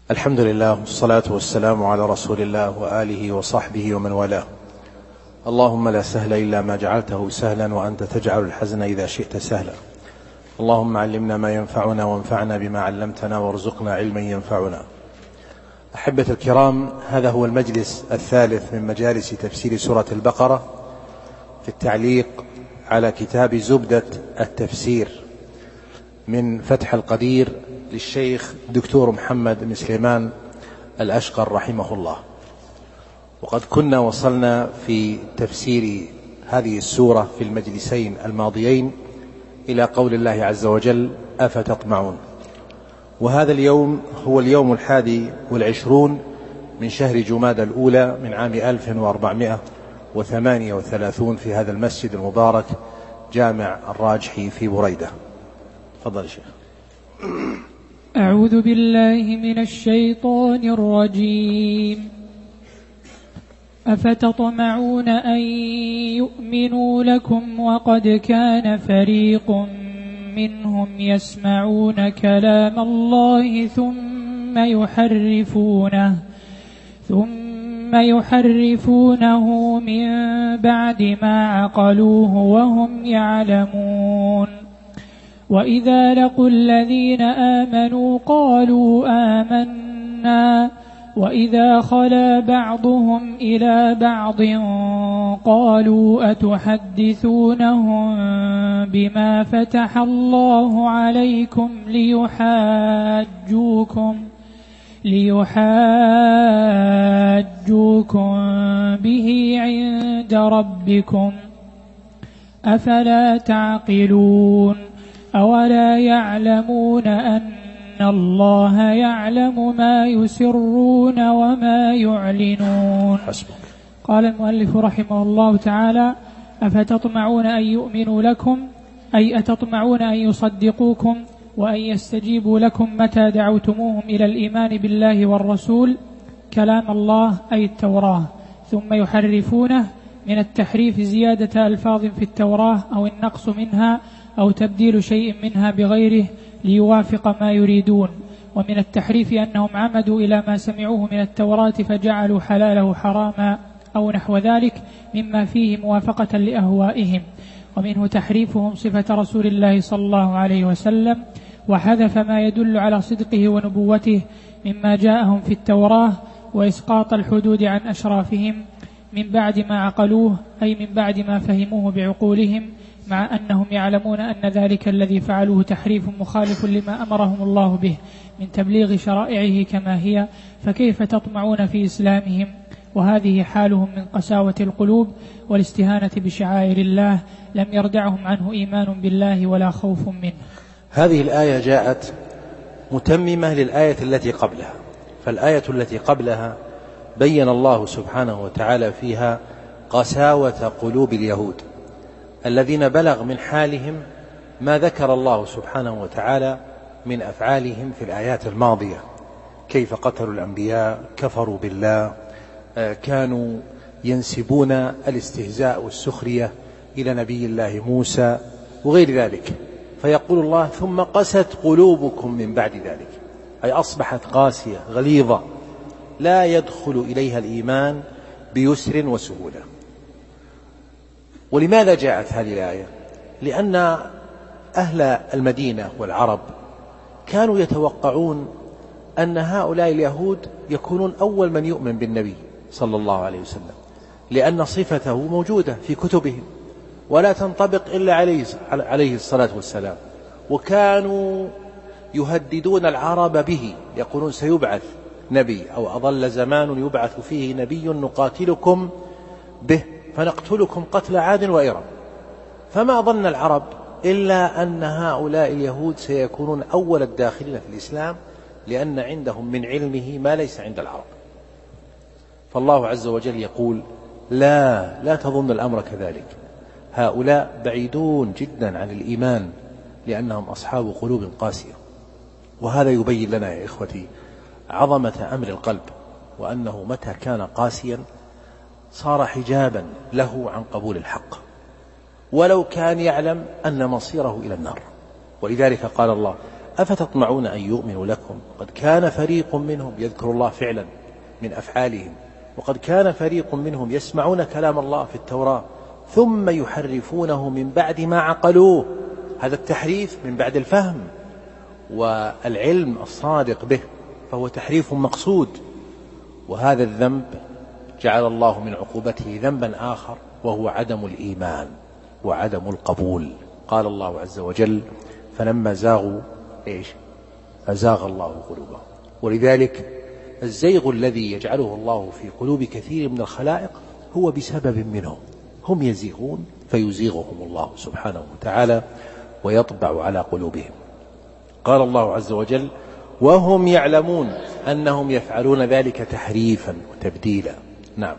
الحمد لله والصلاة والسلام على رسول الله وآله وصحبه ومن والاه. اللهم لا سهل إلا ما جعلته سهلا وأنت تجعل الحزن إذا شئت سهلا. اللهم علمنا ما ينفعنا وانفعنا بما علمتنا وارزقنا علما ينفعنا. أحبة الكرام، هذا هو المجلس الثالث من مجالس تفسير سورة البقرة في التعليق على كتاب زبدة التفسير من فتح القدير للشيخ دكتور محمد بن سليمان الأشقر رحمه الله. وقد كنا وصلنا في تفسير هذه السورة في المجلسين الماضيين إلى قول الله عز وجل: أفتطمعون. وهذا اليوم هو اليوم 21 من شهر جمادى الأولى من عام 1438 في هذا المسجد المبارك جامع الراجحي في بريدة. تفضل شيخ. أعوذ بالله من الشيطان الرجيم. أفتطمعون أن يؤمنوا لكم وقد كان فريق منهم يسمعون كلام الله ثم يحرفونه من بعد ما عقلوه وهم يعلمون. وإذا لقوا الذين آمنوا قالوا آمنا وإذا خلا بعضهم إلى بعض قالوا أتحدثونهم بما فتح الله عليكم ليحاجوكم به عند ربكم أفلا تعقلون. أولا يعلمون أن الله يعلم ما يسرون وما يعلنون. حسبك. قال المؤلف رحمه الله تعالى: أفتطمعون أن يؤمنوا لكم، أي أتطمعون أن يصدقوكم وأن يستجيبوا لكم متى دعوتموهم إلى الإيمان بالله والرسول كلام الله أي التوراة، ثم يحرفونه من التحريف زيادة ألفاظ في التوراة أو النقص منها أو تبديل شيء منها بغيره ليوافق ما يريدون. ومن التحريف أنهم عمدوا إلى ما سمعوه من التوراة فجعلوا حلاله حراما أو نحو ذلك مما فيه موافقة لأهوائهم. ومنه تحريفهم صفة رسول الله صلى الله عليه وسلم وحذف ما يدل على صدقه ونبوته مما جاءهم في التوراة، وإسقاط الحدود عن أشرافهم من بعد ما عقلوه، أي من بعد ما فهموه بعقولهم، مع أنهم يعلمون أن ذلك الذي فعلوه تحريف مخالف لما أمرهم الله به من تبليغ شرائعه كما هي، فكيف تطمعون في إسلامهم وهذه حالهم من قساوة القلوب والاستهانة بشعائر الله لم يردعهم عنه إيمان بالله ولا خوف منه. هذه الآية جاءت متممة للآية التي قبلها، فالآية التي قبلها بين الله سبحانه وتعالى فيها قساوة قلوب اليهود الذين بلغ من حالهم ما ذكر الله سبحانه وتعالى من أفعالهم في الآيات الماضية، كيف قتلوا الأنبياء، كفروا بالله، كانوا ينسبون الاستهزاء والسخرية إلى نبي الله موسى وغير ذلك. فيقول الله: ثم قست قلوبكم من بعد ذلك، أي أصبحت قاسية غليظة لا يدخل إليها الإيمان بيسر وسهولة. ولماذا جاءت هذه الآية؟ لأن أهل المدينة والعرب كانوا يتوقعون أن هؤلاء اليهود يكونون أول من يؤمن بالنبي صلى الله عليه وسلم، لأن صفته موجودة في كتبهم ولا تنطبق إلا عليه الصلاة والسلام. وكانوا يهددون العرب به، يقولون: سيبعث نبي أو أضل زمان يبعث فيه نبي نقاتلكم به فنقتلكم قتل عاد وإرم. فما ظن العرب إلا أن هؤلاء اليهود سيكونون أول الداخلين في الإسلام، لأن عندهم من علمه ما ليس عند العرب. فالله عز وجل يقول: لا تظن الأمر كذلك، هؤلاء بعيدون جدا عن الإيمان لأنهم أصحاب قلوب قاسية. وهذا يبين لنا يا إخوتي عظمة أمر القلب، وأنه متى كان قاسيا صار حجابا له عن قبول الحق، ولو كان يعلم أن مصيره إلى النار. ولذلك قال الله: أفتطمعون أن يؤمنوا لكم قد كان فريق منهم، يذكر الله فعلا من أفعالهم، وقد كان فريق منهم يسمعون كلام الله في التوراة ثم يحرفونه من بعد ما عقلوه. هذا التحريف من بعد الفهم والعلم الصادق به، فهو تحريف مقصود. وهذا الذنب جعل الله من عقوبته ذنبا آخر، وهو عدم الإيمان وعدم القبول. قال الله عز وجل: فلما زاغوا أزاغ الله قلوبهم. ولذلك الزيغ الذي يجعله الله في قلوب كثير من الخلائق هو بسبب منهم، هم يزيغون فيزيغهم الله سبحانه وتعالى ويطبع على قلوبهم. قال الله عز وجل: وهم يعلمون أنهم يفعلون ذلك تحريفا وتبديلا. نعم.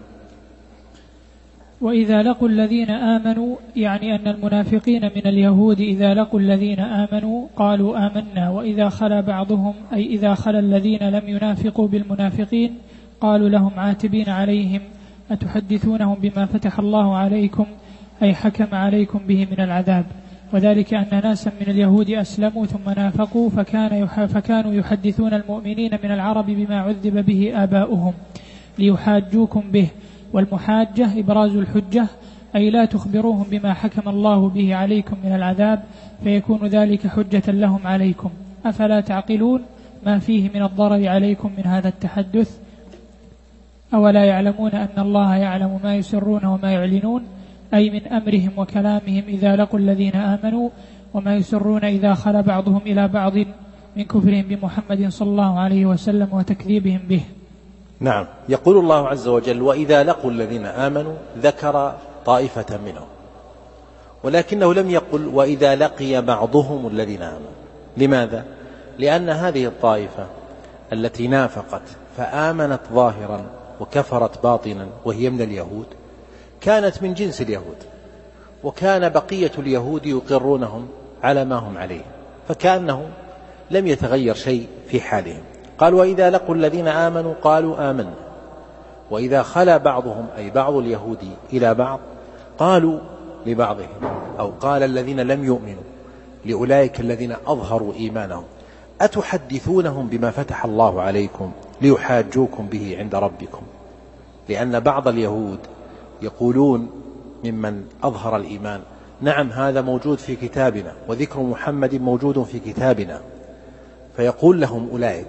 وإذا لقوا الذين آمنوا، يعني أن المنافقين من اليهود إذا لقوا الذين آمنوا قالوا آمنا، وإذا خلا بعضهم، أي إذا خلا الذين لم ينافقوا بالمنافقين، قالوا لهم عاتبين عليهم: أتحدثونهم بما فتح الله عليكم، أي حكم عليكم به من العذاب. وذلك أن ناسا من اليهود أسلموا ثم نافقوا، فكانوا يحدثون المؤمنين من العرب بما عذب به آباؤهم ليحاجوكم به. والمحاجة إبراز الحجة، أي لا تخبروهم بما حكم الله به عليكم من العذاب، فيكون ذلك حجة لهم عليكم. أفلا تعقلون ما فيه من الضرر عليكم من هذا التحدث؟ أولا يعلمون أن الله يعلم ما يسرون وما يعلنون، أي من أمرهم وكلامهم إذا لقوا الذين آمنوا، وما يسرون إذا خلا بعضهم إلى بعض من كفرهم بمحمد صلى الله عليه وسلم وتكذيبهم به. نعم. يقول الله عز وجل: وإذا لقوا الذين آمنوا، ذكر طائفة منهم، ولكنه لم يقل وإذا لقي بعضهم الذين آمنوا. لماذا؟ لأن هذه الطائفة التي نافقت فآمنت ظاهرا وكفرت باطنا وهي من اليهود كانت من جنس اليهود، وكان بقية اليهود يقرونهم على ما هم عليه، فكأنه لم يتغير شيء في حالهم. قال: وإذا لقوا الذين آمنوا قالوا آمنا، وإذا خلا بعضهم، أي بعض اليهود إلى بعض، قالوا لبعضهم، أو قال الذين لم يؤمنوا لأولئك الذين أظهروا إيمانهم: أتحدثونهم بما فتح الله عليكم ليحاجوكم به عند ربكم. لأن بعض اليهود يقولون ممن أظهر الإيمان: نعم، هذا موجود في كتابنا، وذكر محمد موجود في كتابنا. فيقول لهم أولئك: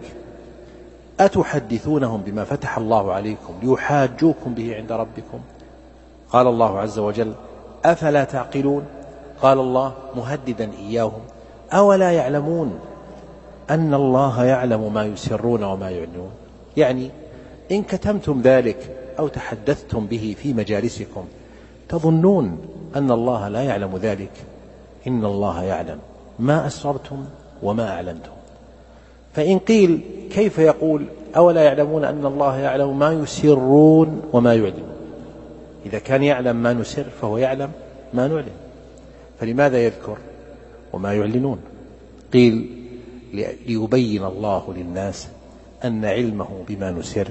أتحدثونهم بما فتح الله عليكم ليحاجوكم به عند ربكم؟ قال الله عز وجل: أفلا تعقلون. قال الله مهددا إياهم: أولا يعلمون أن الله يعلم ما يسرون وما يعلنون. يعني إن كتمتم ذلك أو تحدثتم به في مجالسكم تظنون أن الله لا يعلم ذلك. إن الله يعلم ما أسررتم وما أعلنتم. فإن قيل: كيف يقول أولا يعلمون أن الله يعلم ما يسرون وما يعلنون؟ إذا كان يعلم ما نسر فهو يعلم ما نعلن، فلماذا يذكر وما يعلنون؟ قيل: ليبين الله للناس أن علمه بما نسر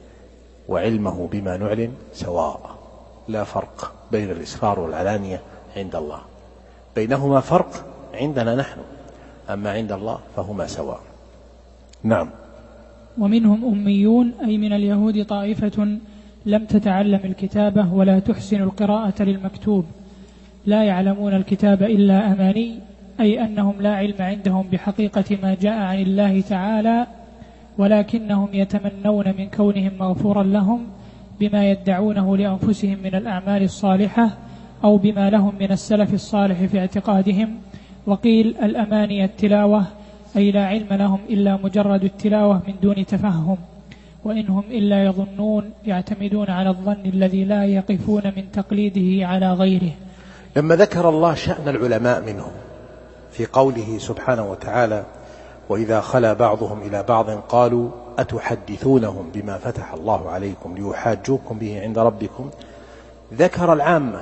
وعلمه بما نعلن سواء، لا فرق بين الإسرار والعلانية عند الله، بينهما فرق عندنا نحن، أما عند الله فهما سواء. نعم. ومنهم أميون، أي من اليهود طائفة لم تتعلم الكتابة ولا تحسن القراءة للمكتوب، لا يعلمون الكتاب إلا أماني، أي أنهم لا علم عندهم بحقيقة ما جاء عن الله تعالى، ولكنهم يتمنون من كونهم مغفورا لهم بما يدعونه لأنفسهم من الأعمال الصالحة، أو بما لهم من السلف الصالح في اعتقادهم. وقيل: الأماني التلاوة، أي لا علم لهم إلا مجرد التلاوة من دون تفهم، وإنهم إلا يظنون، يعتمدون على الظن الذي لا يقفون من تقليده على غيره. لما ذكر الله شأن العلماء منهم في قوله سبحانه وتعالى: وإذا خلا بعضهم إلى بعض قالوا أتحدثونهم بما فتح الله عليكم ليحاجوكم به عند ربكم، ذكر العامة.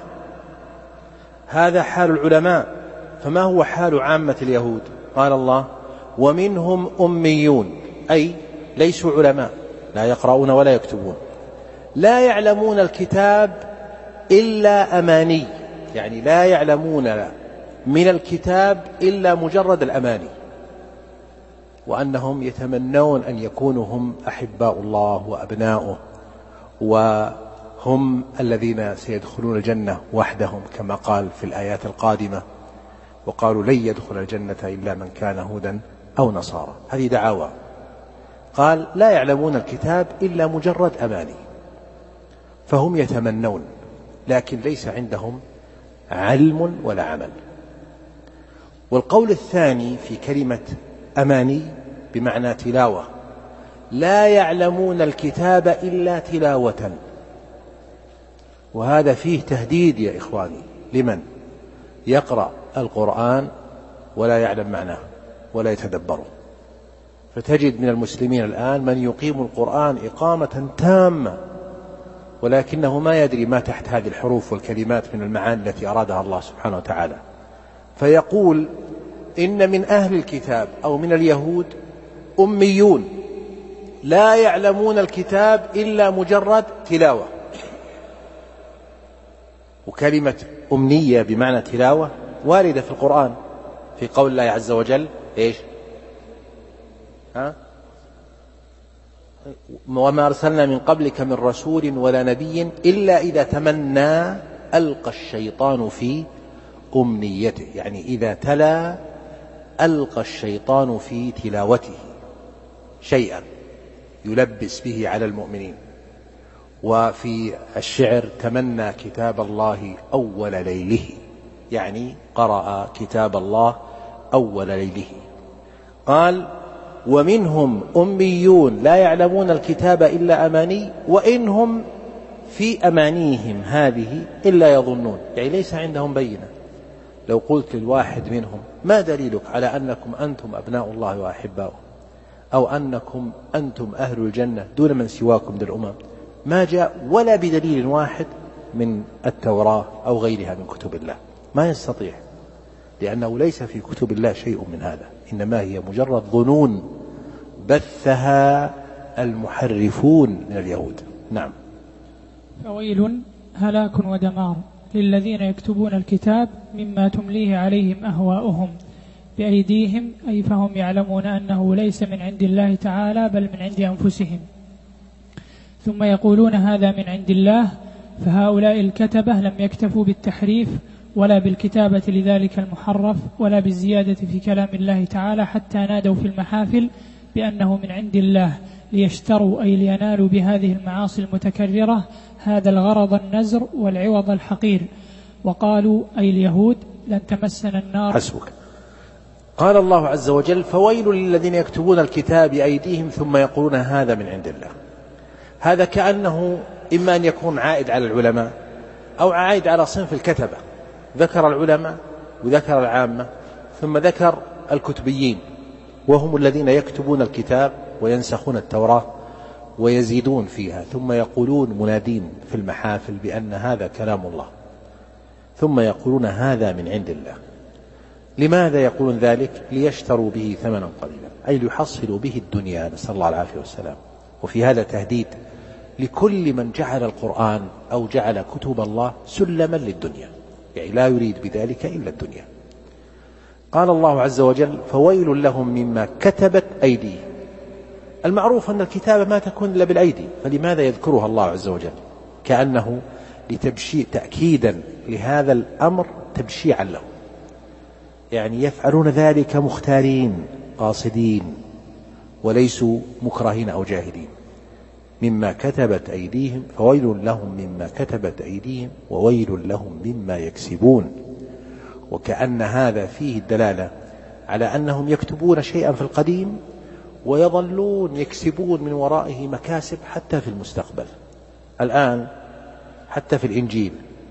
هذا حال العلماء، فما هو حال عامة اليهود؟ قال الله: ومنهم أميون، أي ليسوا علماء، لا يقرؤون ولا يكتبون، لا يعلمون الكتاب إلا أماني، يعني لا يعلمون من الكتاب إلا مجرد الأماني، وأنهم يتمنون أن يكونوا هم أحباء الله وأبناؤه، وهم الذين سيدخلون الجنة وحدهم كما قال في الآيات القادمة: وقالوا لن يدخل الجنة إلا من كان هودا أو نصارى. هذه دعاوى. قال: لا يعلمون الكتاب إلا مجرد أماني، فهم يتمنون لكن ليس عندهم علم ولا عمل. والقول الثاني في كلمة أماني بمعنى تلاوة: لا يعلمون الكتاب إلا تلاوة. وهذا فيه تهديد يا إخواني لمن يقرأ القرآن ولا يعلم معناه ولا يتدبره. فتجد من المسلمين الآن من يقيم القرآن إقامة تامة ولكنه ما يدري ما تحت هذه الحروف والكلمات من المعاني التي أرادها الله سبحانه وتعالى، فيقول إن من أهل الكتاب أو من اليهود أميون لا يعلمون الكتاب إلا مجرد تلاوة. وكلمة أمنية بمعنى تلاوة واردة في القرآن في قول الله عز وجل: إيش؟ وما أرسلنا من قبلك من رسول ولا نبي إلا إذا تمنى ألقى الشيطان في أمنيته، يعني إذا تلا ألقى الشيطان في تلاوته شيئا يلبس به على المؤمنين. وفي الشعر: تمنى كتاب الله أول ليله، يعني قرأ كتاب الله أول ليله. قال: ومنهم أميون لا يعلمون الكتاب إلا أماني وإنهم في أمانيهم هذه إلا يظنون، يعني ليس عندهم بينة. لو قلت للواحد منهم: ما دليلك على أنكم أنتم أبناء الله وأحباؤه، أو أنكم أنتم أهل الجنة دون من سواكم من الأمم، ما جاء ولا بدليل واحد من التوراة أو غيرها من كتب الله. ما يستطيع، لأنه ليس في كتب الله شيء من هذا، إنما هي مجرد ظنون بثها المحرفون من اليهود. نعم. فويل هلاك ودمار للذين يكتبون الكتاب مما تمليه عليهم أهواؤهم بأيديهم، أي فهم يعلمون أنه ليس من عند الله تعالى بل من عند أنفسهم، ثم يقولون هذا من عند الله. فهؤلاء الكتبة لم يكتفوا بالتحريف ولا بالكتابة لذلك المحرف ولا بالزيادة في كلام الله تعالى، حتى نادوا في المحافل بأنه من عند الله ليشتروا أي لينالوا بهذه المعاصي المتكررة هذا الغرض النزر والعوض الحقير. وقالوا أي اليهود: لن تمسنا النار. حسبك. قال الله عز وجل: فويل للذين يكتبون الكتاب بأيديهم ثم يقولون هذا من عند الله. هذا كأنه إما أن يكون عائد على العلماء أو عائد على صنف الكتبة. ذكر العلماء وذكر العامة ثم ذكر الكتبيين، وهم الذين يكتبون الكتاب وينسخون التوراة ويزيدون فيها، ثم يقولون منادين في المحافل بأن هذا كلام الله، ثم يقولون هذا من عند الله. لماذا يقولون ذلك؟ ليشتروا به ثمنا قليلا، أي ليحصلوا به الدنيا، نسأل الله العافية والسلام. وفي هذا تهديد لكل من جعل القرآن أو جعل كتب الله سلما للدنيا، يعني لا يريد بذلك إلا الدنيا. قال الله عز وجل: فويل لهم مما كتبت أيديهم. المعروف أن الكتابة ما تكون إلا بالأيدي، فلماذا يذكرها الله عز وجل؟ كأنه تأكيدا لهذا الأمر تبشيعا له، يعني يفعلون ذلك مختارين قاصدين وليسوا مكرهين أو جاهلين. مما كتبت أيديهم، فويل لهم مما كتبت أيديهم وويل لهم مما يكسبون. وكأن هذا فيه الدلالة على أنهم يكتبون شيئا في القديم ويظلون يكسبون من ورائه مكاسب حتى في المستقبل. الآن حتى في الإنجيل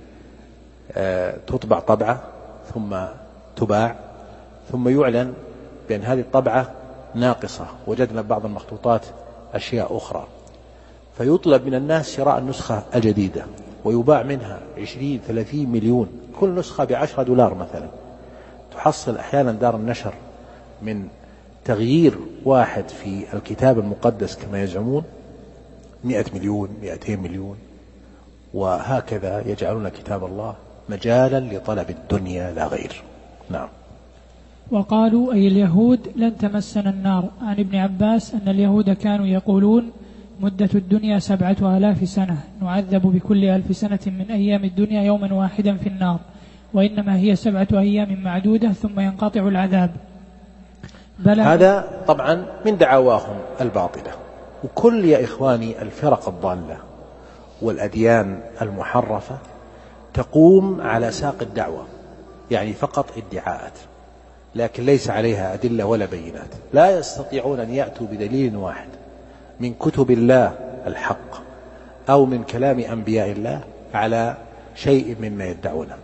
تطبع طبعة ثم تباع ثم يعلن بأن هذه الطبعة ناقصة، وجدنا بعض المخطوطات أشياء أخرى، فيطلب من الناس شراء النسخة الجديدة ويباع منها 20-30 مليون، كل نسخة $10 مثلا. تحصل أحيانا دار النشر من تغيير واحد في الكتاب المقدس كما يزعمون 100 مليون 200 مليون، وهكذا يجعلون كتاب الله مجالا لطلب الدنيا لا غير. نعم. وقالوا أي اليهود لن تمسنا النار. عن ابن عباس أن اليهود كانوا يقولون مدة الدنيا 7000 سنة، نعذب بكل 1000 سنة من أيام الدنيا يوما واحدا في النار، وإنما هي 7 أيام معدودة ثم ينقطع العذاب. هذا طبعا من دعواهم الباطلة. وكل يا إخواني الفرق الضالة والأديان المحرفة تقوم على ساق الدعوة، يعني فقط ادعاءات، لكن ليس عليها أدلة ولا بينات. لا يستطيعون أن يأتوا بدليل واحد من كتب الله الحق أو من كلام أنبياء الله على شيء مما يدعونه.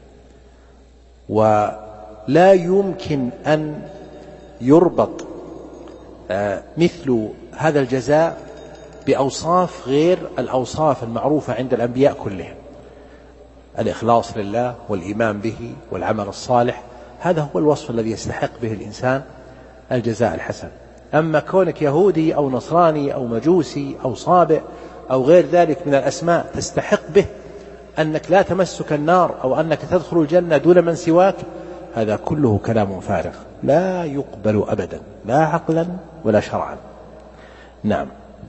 ولا يمكن أن يربط مثل هذا الجزاء بأوصاف غير الأوصاف المعروفة عند الأنبياء كلهم: الإخلاص لله والإيمان به والعمل الصالح. هذا هو الوصف الذي يستحق به الإنسان الجزاء الحسن. أما كونك يهودي أو نصراني أو مجوسي أو صابئ أو غير ذلك من الأسماء تستحق به أنك لا تمسك النار أو أنك تدخل الجنة دون من سواك، هذا كله كلام فارغ لا يقبل أبدا، لا عقلا ولا شرعا. نعم.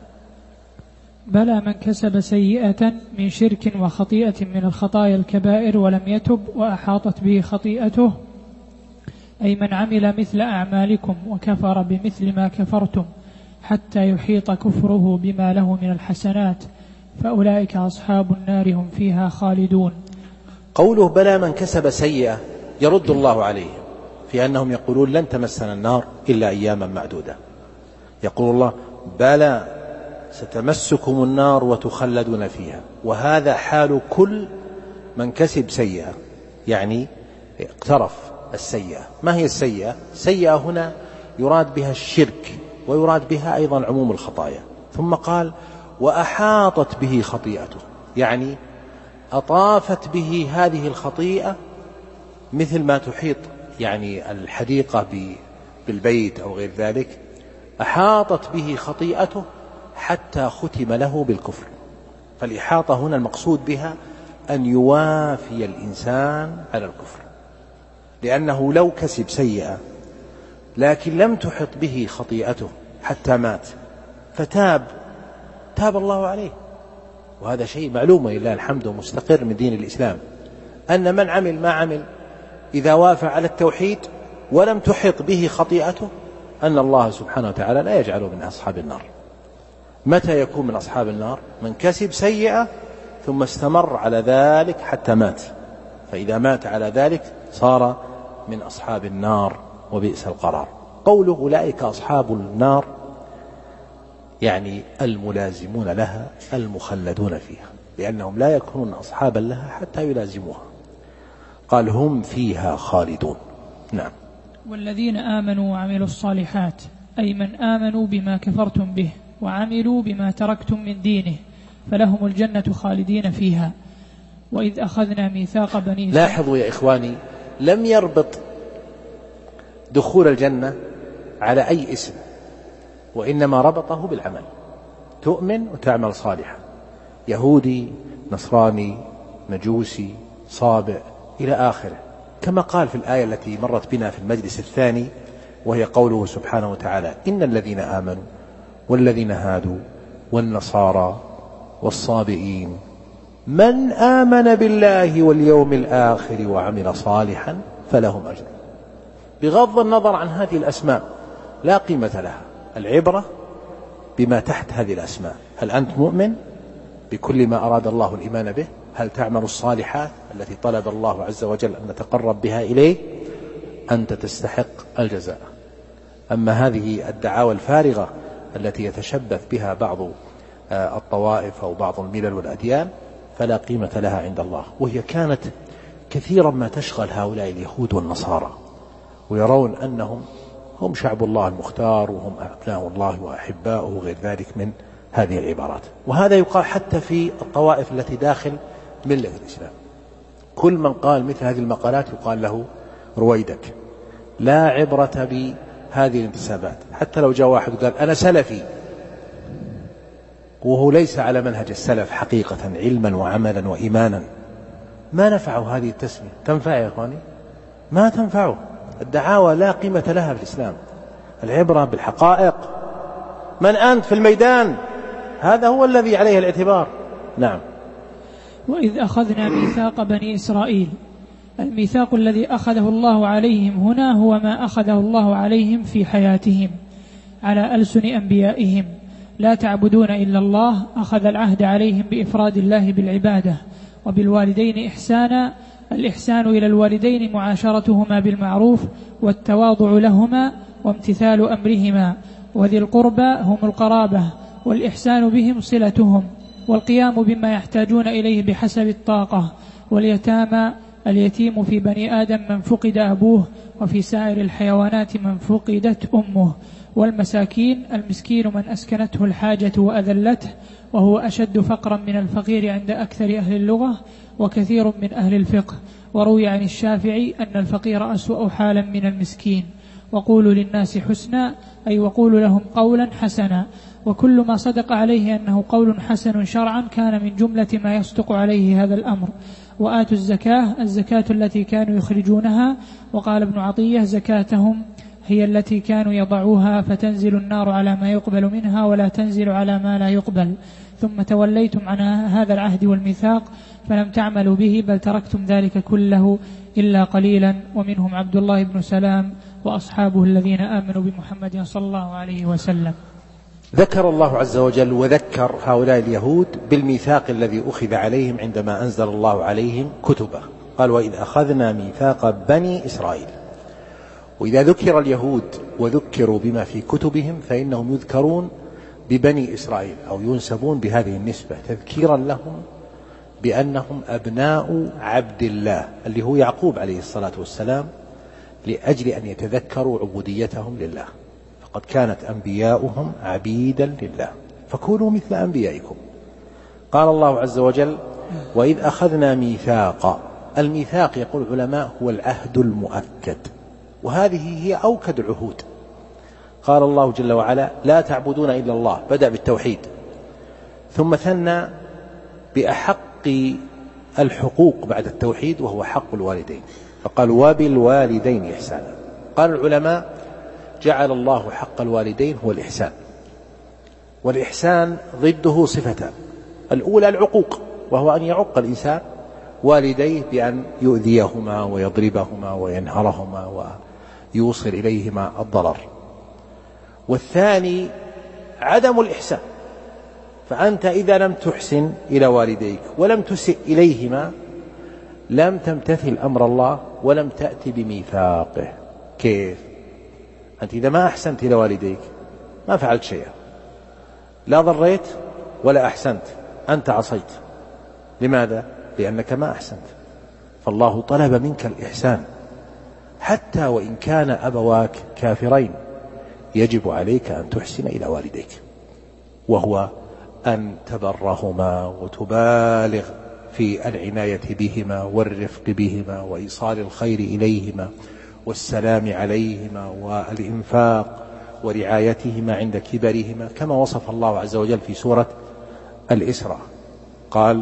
بلى من كسب سيئة من شرك وخطيئة من الخطايا الكبائر ولم يتب وأحاطت به خطيئته، أي من عمل مثل أعمالكم وكفر بمثل ما كفرتم حتى يحيط كفره بما له من الحسنات، فأولئك أصحاب النار هم فيها خالدون. قوله بلى من كسب سيئة يرد الله عليه في أنهم يقولون لن تمسنا النار إلا أياما معدودة. يقول الله بلى ستمسكم النار وتخلدون فيها، وهذا حال كل من كسب سيئة، يعني اقترف السيئة. ما هي السيئة؟ سيئة هنا يراد بها الشرك ويراد بها أيضا عموم الخطايا. ثم قال وأحاطت به خطيئته، يعني أطافت به هذه الخطيئة مثل ما تحيط يعني الحديقة بالبيت أو غير ذلك. أحاطت به خطيئته حتى ختم له بالكفر. فالإحاطة هنا المقصود بها أن يوافي الإنسان على الكفر، لأنه لو كسب سيئة لكن لم تحط به خطيئته حتى مات فتاب، تاب الله عليه. وهذا شيء معلوم لله الحمد ومستقر من دين الإسلام، أن من عمل ما عمل إذا وافى على التوحيد ولم تحط به خطيئته أن الله سبحانه وتعالى لا يجعله من أصحاب النار. متى يكون من أصحاب النار؟ من كسب سيئة ثم استمر على ذلك حتى مات، فإذا مات على ذلك صار من أصحاب النار وبئس القرار. قوله أولئك أصحاب النار يعني الملازمون لها المخلدون فيها، لأنهم لا يكونون أصحابا لها حتى يلازموها. قال هم فيها خالدون. نعم. والذين آمنوا وعملوا الصالحات، أي من آمنوا بما كفرتم به وعملوا بما تركتم من دينه فلهم الجنة خالدين فيها. وإذ أخذنا ميثاق بني إسرائيل. لاحظوا يا إخواني، لم يربط دخول الجنة على أي اسم، وإنما ربطه بالعمل. تؤمن وتعمل صالحا، يهودي نصراني مجوسي صابئ إلى آخره، كما قال في الآية التي مرت بنا في المجلس الثاني، وهي قوله سبحانه وتعالى إن الذين آمنوا والذين هادوا والنصارى والصابئين من آمن بالله واليوم الآخر وعمل صالحا فلهم أجر. بغض النظر عن هذه الأسماء لا قيمة لها، العبرة بما تحت هذه الأسماء. هل أنت مؤمن بكل ما أراد الله الإيمان به؟ هل تعمل الصالحات التي طلب الله عز وجل أن نتقرب بها إليه؟ أنت تستحق الجزاء. أما هذه الدعاوى الفارغة التي يتشبث بها بعض الطوائف أو بعض الملل والأديان فلا قيمة لها عند الله، وهي كانت كثيرا ما تشغل هؤلاء اليهود والنصارى، ويرون أنهم هم شعب الله المختار وهم أبناء الله وأحباؤه وغير ذلك من هذه العبارات. وهذا يقال حتى في الطوائف التي داخل ملة الإسلام. كل من قال مثل هذه المقالات يقال له رويدك. لا عبرة بهذه الانتسابات. حتى لو جاء واحد وقال أنا سلفي وهو ليس على منهج السلف حقيقة علما وعملا وإيمانا، ما نفعه هذه التسمية. تنفع يا إخواني؟ ما تنفعه. الدعاوى لا قيمة لها في الإسلام، العبرة بالحقائق. من أنت في الميدان، هذا هو الذي عليه الاعتبار. نعم. وإذ أخذنا ميثاق بني إسرائيل، الميثاق الذي أخذه الله عليهم هنا هو ما أخذه الله عليهم في حياتهم على ألسن أنبيائهم، لا تعبدون إلا الله. أخذ العهد عليهم بإفراد الله بالعبادة، وبالوالدين إحسانا. الإحسان إلى الوالدين معاشرتهما بالمعروف، والتواضع لهما، وامتثال أمرهما. وذي القربى هم القرابة، والإحسان بهم صلتهم، والقيام بما يحتاجون إليه بحسب الطاقة. واليتامى، اليتيم في بني آدم من فقد أبوه، وفي سائر الحيوانات من فقدت أمه. والمساكين، المسكين من أسكنته الحاجة وأذلته، وهو أشد فقرا من الفقير عند أكثر أهل اللغة وكثير من أهل الفقه. وروي عن الشافعي أن الفقير أسوأ حالا من المسكين. وقولوا للناس حسنا، أي وقولوا لهم قولا حسنا. وكل ما صدق عليه أنه قول حسن شرعا كان من جملة ما يصدق عليه هذا الأمر. وآتوا الزكاة، الزكاة التي كانوا يخرجونها. وقال ابن عطية: زكاتهم هي التي كانوا يضعوها، فتنزل النار على ما يقبل منها ولا تنزل على ما لا يقبل. ثم توليتم عن هذا العهد والميثاق فلم تعملوا به، بل تركتم ذلك كله إلا قليلا، ومنهم عبد الله بن سلام وأصحابه الذين آمنوا بمحمد صلى الله عليه وسلم. ذكر الله عز وجل وذكر هؤلاء اليهود بالميثاق الذي أخذ عليهم عندما أنزل الله عليهم كتبه. قال: وإذ أخذنا ميثاق بني إسرائيل. وإذا ذكر اليهود وذكروا بما في كتبهم فإنهم يذكرون ببني إسرائيل، أو ينسبون بهذه النسبة تذكيرا لهم بأنهم أبناء عبد الله اللي هو يعقوب عليه الصلاة والسلام، لأجل أن يتذكروا عبوديتهم لله. فقد كانت أنبياؤهم عبيدا لله، فكونوا مثل أنبيائكم. قال الله عز وجل: وإذ أخذنا ميثاق. الميثاق يقول العلماء هو العهد المؤكد، وهذه هي أوكد العهود. قال الله جل وعلا: لا تعبدون إلا الله، بدأ بالتوحيد، ثم ثنى بأحق الحقوق بعد التوحيد وهو حق الوالدين، فقال: وبالوالدين إحسانا. قال العلماء: جعل الله حق الوالدين هو الإحسان، والإحسان ضده صفتان: الأولى العقوق، وهو أن يعق الإنسان والديه بأن يؤذيهما ويضربهما وينهرهما ويوصل إليهما الضرر. والثاني عدم الإحسان، فأنت إذا لم تحسن إلى والديك ولم تسئ إليهما لم تمتثل أمر الله ولم تأتي بميثاقه. كيف؟ أنت إذا ما أحسنت إلى والديك ما فعلت شيئا، لا ضريت ولا أحسنت، أنت عصيت. لماذا؟ لأنك ما أحسنت. فالله طلب منك الإحسان حتى وإن كان أبواك كافرين، يجب عليك أن تحسن إلى والديك، وهو أن تبرهما وتبالغ في العناية بهما والرفق بهما وإيصال الخير إليهما والسلام عليهما والإنفاق ورعايتهما عند كبرهما، كما وصف الله عز وجل في سورة الإسراء. قال: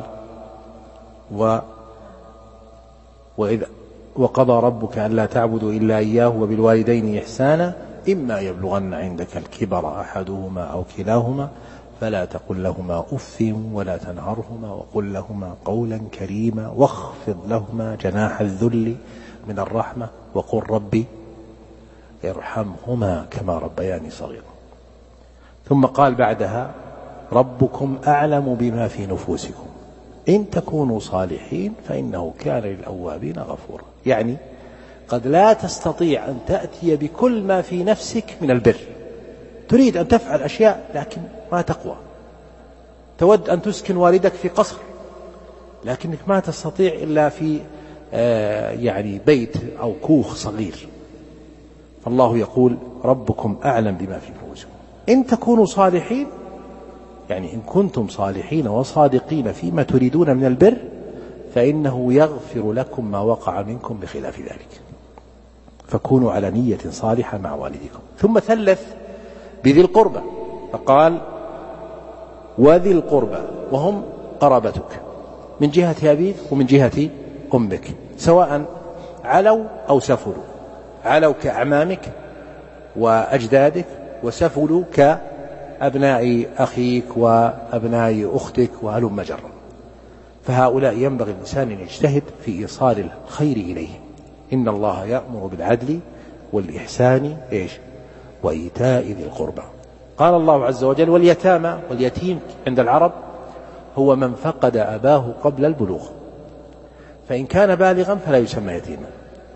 وقضى ربك ألا تعبدوا إلا إياه وبالوالدين إحسانا إما يبلغن عندك الكبر أحدهما أو كلاهما فلا تقل لهما أف ولا تنهرهما وقل لهما قولا كريما واخفض لهما جناح الذل من الرحمة وقل ربي ارحمهما كما ربياني صغيرا. ثم قال بعدها: ربكم أعلم بما في نفوسكم إن تكونوا صالحين فإنه كان للأوابين غفورا. يعني قد لا تستطيع أن تأتي بكل ما في نفسك من البر، تريد أن تفعل أشياء لكن ما تقوى، تود أن تسكن والدك في قصر لكنك ما تستطيع إلا في يعني بيت أو كوخ صغير. فالله يقول: ربكم أعلم بما في نفوسكم إن تكونوا صالحين، يعني إن كنتم صالحين وصادقين فيما تريدون من البر فإنه يغفر لكم ما وقع منكم بخلاف ذلك، فكونوا على نية صالحة مع والدكم. ثم ثلث بذي القربى فقال: وذي القربى وهم قرابتك من جهة أبيك ومن جهة أمك، سواء علوا أو سفلوا، علوا كأعمامك وأجدادك وسفلوا كأبناء أخيك وأبناء أختك وهلم جرا. فهؤلاء ينبغي الإنسان أن يجتهد في إيصال الخير إليهم. إن الله يأمر بالعدل والإحسان وإيتاء ذي القربى. قال الله عز وجل واليتامى، واليتيم عند العرب هو من فقد أباه قبل البلوغ، فإن كان بالغا فلا يسمى يتيما.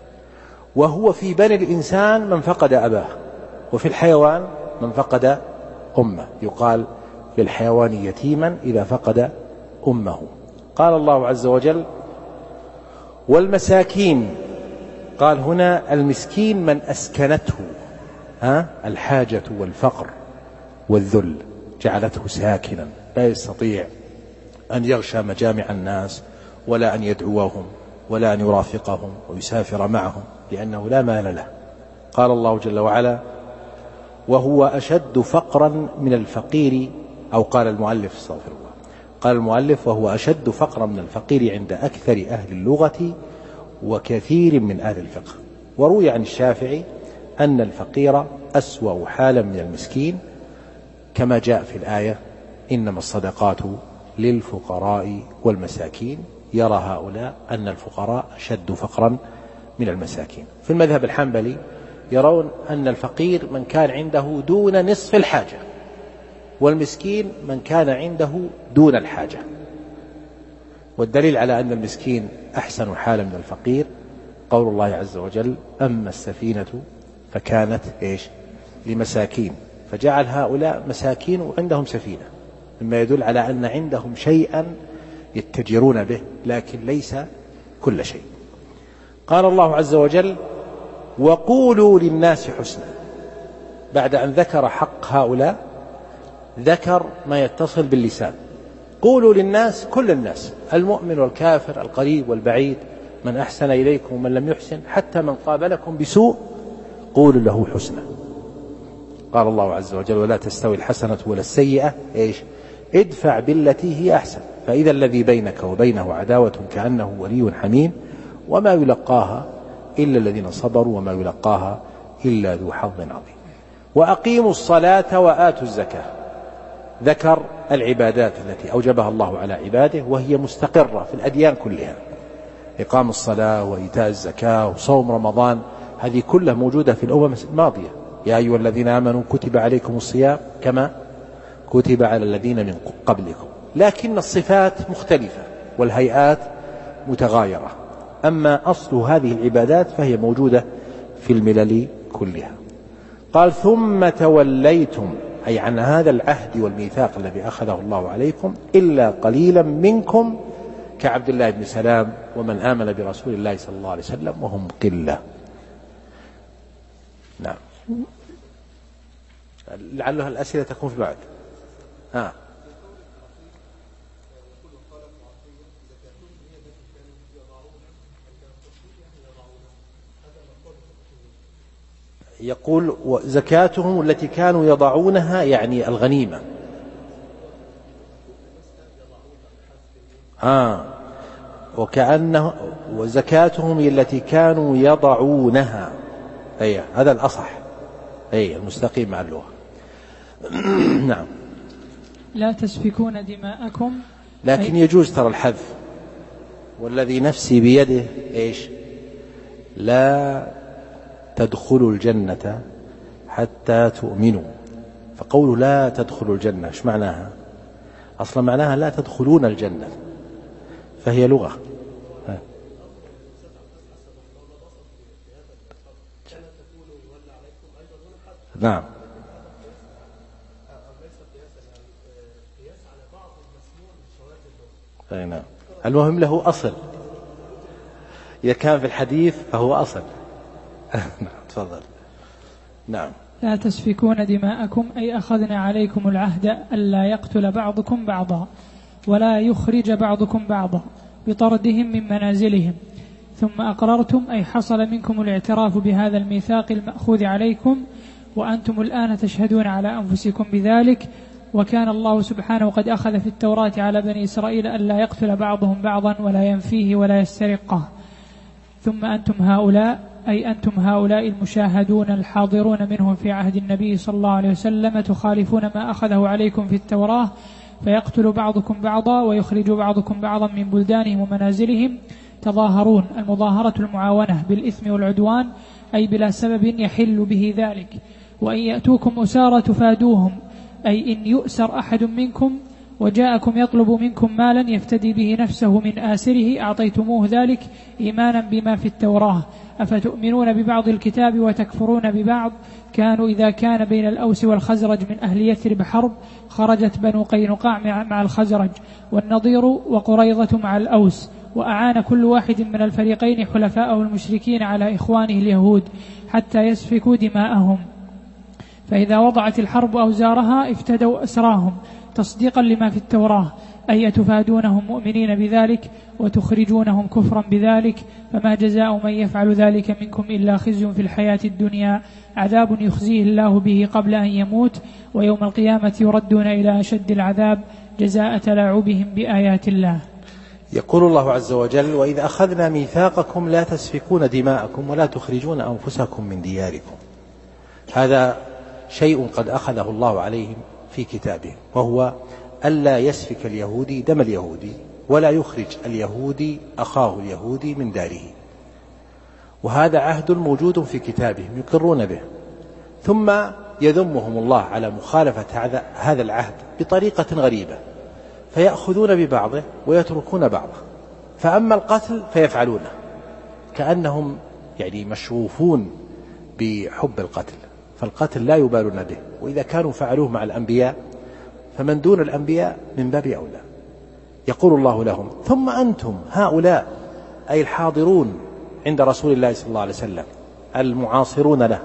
وهو في بني الإنسان من فقد أباه، وفي الحيوان من فقد أمه، يقال للحيوان يتيما إذا فقد أمه. قال الله عز وجل والمساكين، قال هنا المسكين من أسكنته الحاجة والفقر والذل، جعلته ساكنا لا يستطيع أن يغشى مجامع الناس ولا أن يدعوهم ولا أن يرافقهم ويسافر معهم لأنه لا مال له. قال الله جل وعلا وهو أشد فقرا من الفقير، أو قال المؤلف استغفر الله، قال المؤلف وهو أشد فقرا من الفقير عند أكثر أهل اللغة وكثير من أهل الفقه. وروي عن الشافعي أن الفقير أسوأ حالا من المسكين، كما جاء في الآية إنما الصدقات للفقراء والمساكين. يرى هؤلاء أن الفقراء أشد فقرا من المساكين. في المذهب الحنبلي يرون أن الفقير من كان عنده دون نصف الحاجة، والمسكين من كان عنده دون الحاجة. والدليل على أن المسكين أحسن حالا من الفقير قول الله عز وجل أما السفينة فكانت لمساكين، فجعل هؤلاء مساكين وعندهم سفينة، مما يدل على أن عندهم شيئا يتجرون به لكن ليس كل شيء. قال الله عز وجل وقولوا للناس حسنا. بعد أن ذكر حق هؤلاء ذكر ما يتصل باللسان. قولوا للناس، كل الناس، المؤمن والكافر، القريب والبعيد، من أحسن إليكم ومن لم يحسن، حتى من قابلكم بسوء قولوا له حسنا. قال الله عز وجل ولا تستوي الحسنة ولا السيئة ادفع بالتي هي أحسن فإذا الذي بينك وبينه عداوة كأنه ولي حميم وما يلقاها إلا الذين صبروا وما يلقاها إلا ذو حظ عظيم. وأقيموا الصلاة وآتوا الزكاة. ذكر العبادات التي أوجبها الله على عباده وهي مستقرة في الأديان كلها، إقام الصلاة وإيتاء الزكاة وصوم رمضان، هذه كلها موجودة في الأمم الماضية. يا أيها الذين آمنوا كتب عليكم الصيام كما كتب على الذين من قبلكم، لكن الصفات مختلفة والهيئات متغايرة. أما أصل هذه العبادات فهي موجودة في الملل كلها. قال ثم توليتم، أي عن هذا العهد والميثاق الذي أخذه الله عليكم إلا قليلا منكم كعبد الله بن سلام ومن آمن برسول الله صلى الله عليه وسلم وهم قلة. نعم، لعلها الأسئلة تكون في بعد. يقول زكاتهم التي كانوا يضعونها يعني الغنيمة. وكأنه وزكاتهم التي كانوا يضعونها، هذا الأصح، المستقيم مع اللغة. نعم. لا تسفكون دماءكم، لكن يجوز ترى الحذف. والذي نفسي بيده لا تدخلوا الجنة حتى تؤمنوا. فقولوا لا تدخلوا الجنة ايش معناها؟ أصلا معناها لا تدخلون الجنة، فهي لغة. نعم. نعم. المهم له أصل، إذا كان في الحديث فهو أصل. تفضل. نعم. لا تسفكون دماءكم، أي أخذنا عليكم العهد ألا يقتل بعضكم بعضا ولا يخرج بعضكم بعضا بطردهم من منازلهم، ثم أقررتم، أي حصل منكم الاعتراف بهذا الميثاق المأخوذ عليكم وأنتم الآن تشهدون على أنفسكم بذلك. وكان الله سبحانه قد أخذ في التوراة على بني إسرائيل ألا يقتل بعضهم بعضا ولا ينفيه ولا يسترقه. ثم أنتم هؤلاء أي أنتم هؤلاء المشاهدون الحاضرون منهم في عهد النبي صلى الله عليه وسلم تخالفون ما أخذه عليكم في التوراة، فيقتل بعضكم بعضا ويخرج بعضكم بعضا من بلدانهم ومنازلهم، تظاهرون، المظاهرة المعاونة بالإثم والعدوان، أي بلا سبب يحل به ذلك. وإن يأتوكم أسارى تفادوهم، أي إن يؤسر أحد منكم وجاءكم يطلب منكم مالا يفتدي به نفسه من آسره أعطيتموه ذلك إيمانا بما في التوراة. أفتؤمنون ببعض الكتاب وتكفرون ببعض. كانوا إذا كان بين الأوس والخزرج من أهل يثرب حرب خرجت بنو قينقاع مع الخزرج، والنضير وقريظة مع الأوس، وأعان كل واحد من الفريقين حلفاءه المشركين على إخوانه اليهود حتى يسفكوا دماءهم. فإذا وضعت الحرب أوزارها افتدوا أسراهم تصديقا لما في التوراة، أي تفادونهم مؤمنين بذلك وتخرجونهم كفرا بذلك. فما جزاء من يفعل ذلك منكم إلا خزي في الحياة الدنيا، عذاب يخزيه الله به قبل أن يموت، ويوم القيامة يردون إلى أشد العذاب جزاء تلاعبهم بآيات الله. يقول الله عز وجل: وإذا أخذنا ميثاقكم لا تسفكون دماءكم ولا تخرجون أنفسكم من دياركم. هذا شيء قد أخذه الله عليهم في كتابه، وهو ألا يسفك اليهودي دم اليهودي ولا يخرج اليهودي أخاه اليهودي من داره، وهذا عهد موجود في كتابهم يقرون به، ثم يذمهم الله على مخالفة هذا العهد بطريقة غريبة، فيأخذون ببعضه ويتركون بعضه. فأما القتل فيفعلونه كأنهم مشغوفون بحب القتل، فالقتل لا يبالون به، وإذا كانوا فعلوه مع الأنبياء فمن دون الأنبياء من باب أولى. يقول الله لهم: ثم أنتم هؤلاء، أي الحاضرون عند رسول الله صلى الله عليه وسلم المعاصرون له،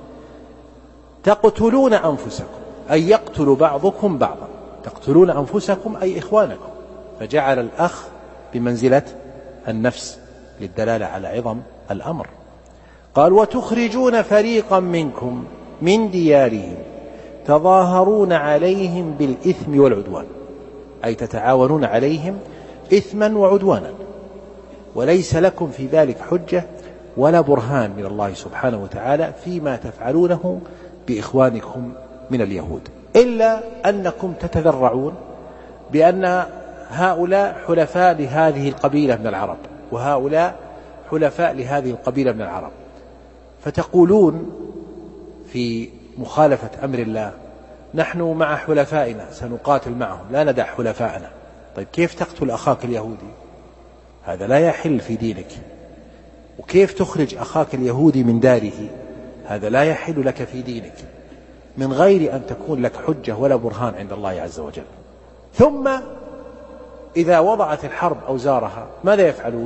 تقتلون أنفسكم، أي يقتل بعضكم بعضا، تقتلون أنفسكم أي إخوانكم، فجعل الأخ بمنزلة النفس للدلالة على عظم الأمر. قال: وتخرجون فريقا منكم من ديارهم تظاهرون عليهم بالإثم والعدوان، أي تتعاونون عليهم إثما وعدوانا، وليس لكم في ذلك حجة ولا برهان من الله سبحانه وتعالى فيما تفعلونه بإخوانكم من اليهود، إلا أنكم تتذرعون بأن هؤلاء حلفاء لهذه القبيلة من العرب وهؤلاء حلفاء لهذه القبيلة من العرب، فتقولون في مخالفة أمر الله: نحن مع حلفائنا سنقاتل معهم لا ندع حلفائنا. طيب كيف تقتل أخاك اليهودي؟ هذا لا يحل في دينك. وكيف تخرج أخاك اليهودي من داره؟ هذا لا يحل لك في دينك، من غير أن تكون لك حجة ولا برهان عند الله عز وجل. ثم إذا وضعت الحرب أوزارها ماذا يفعلون؟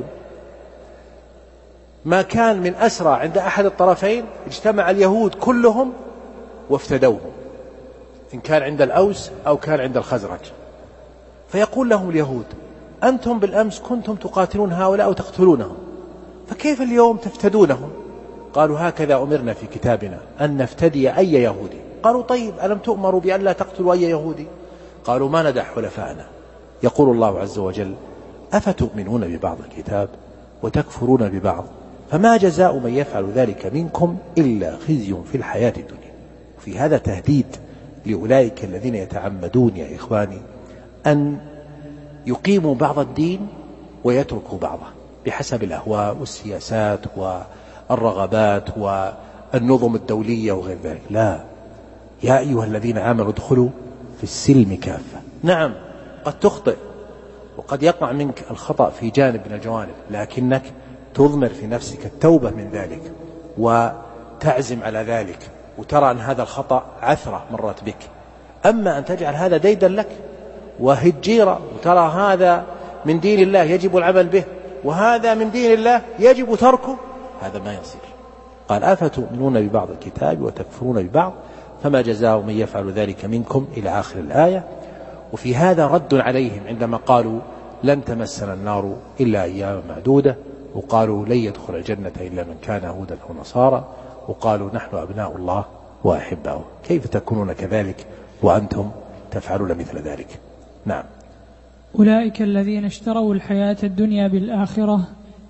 ما كان من أسرى عند أحد الطرفين اجتمع اليهود كلهم وافتدوهم، إن كان عند الأوس أو كان عند الخزرج، فيقول لهم اليهود: أنتم بالأمس كنتم تقاتلون هؤلاء وتقتلونهم، فكيف اليوم تفتدونهم؟ قالوا: هكذا أمرنا في كتابنا أن نفتدي أي يهودي. قالوا: طيب ألم تؤمروا بأن لا تقتلوا أي يهودي؟ قالوا: ما ندع حلفائنا. يقول الله عز وجل: أفتؤمنون ببعض الكتاب وتكفرون ببعض، فما جزاء من يفعل ذلك منكم إلا خزي في الحياة الدنيا. في هذا تهديد لأولئك الذين يتعمدون يا إخواني أن يقيموا بعض الدين ويتركوا بعضه بحسب الأهواء والسياسات والرغبات والنظم الدولية وغير ذلك. لا، يا أيها الذين آمنوا ادخلوا في السلم كافة. نعم، قد تخطئ وقد يقع منك الخطأ في جانب من الجوانب، لكنك تضمر في نفسك التوبة من ذلك وتعزم على ذلك وترى أن هذا الخطأ عثرة مرت بك. أما أن تجعل هذا ديدا لك وهجيرة وترى هذا من دين الله يجب العمل به وهذا من دين الله يجب تركه، هذا ما يصير. قال: أفتؤمنون ببعض الكتاب وتكفرون ببعض، فما جزاء من يفعل ذلك منكم إلى آخر الآية. وفي هذا رد عليهم عندما قالوا: لن تمسنا النار إلا أياما معدودة، وقالوا: لن يدخل الجنة إلا من كان هودا أو نصارى، وقالوا: نحن أبناء الله وأحباؤه. كيف تكونون كذلك وأنتم تفعلون مثل ذلك؟ نعم. أولئك الذين اشتروا الحياة الدنيا بالآخرة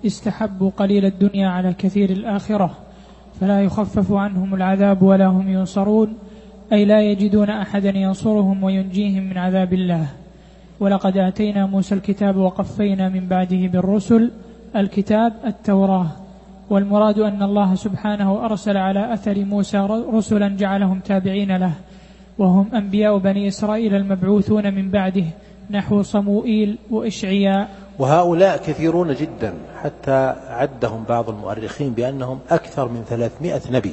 استحبوا قليل الدنيا على كثير الآخرة، فلا يخفف عنهم العذاب ولا هم ينصرون، أي لا يجدون أحدا ينصرهم وينجيهم من عذاب الله. ولقد آتينا موسى الكتاب وقفينا من بعده بالرسل. الكتاب التوراة، والمراد أن الله سبحانه أرسل على أثر موسى رسلا جعلهم تابعين له، وهم أنبياء بني إسرائيل المبعوثون من بعده، نحو صموئيل وإشعياء. وهؤلاء كثيرون جدا، حتى عدهم بعض المؤرخين بأنهم أكثر من 300 نبي.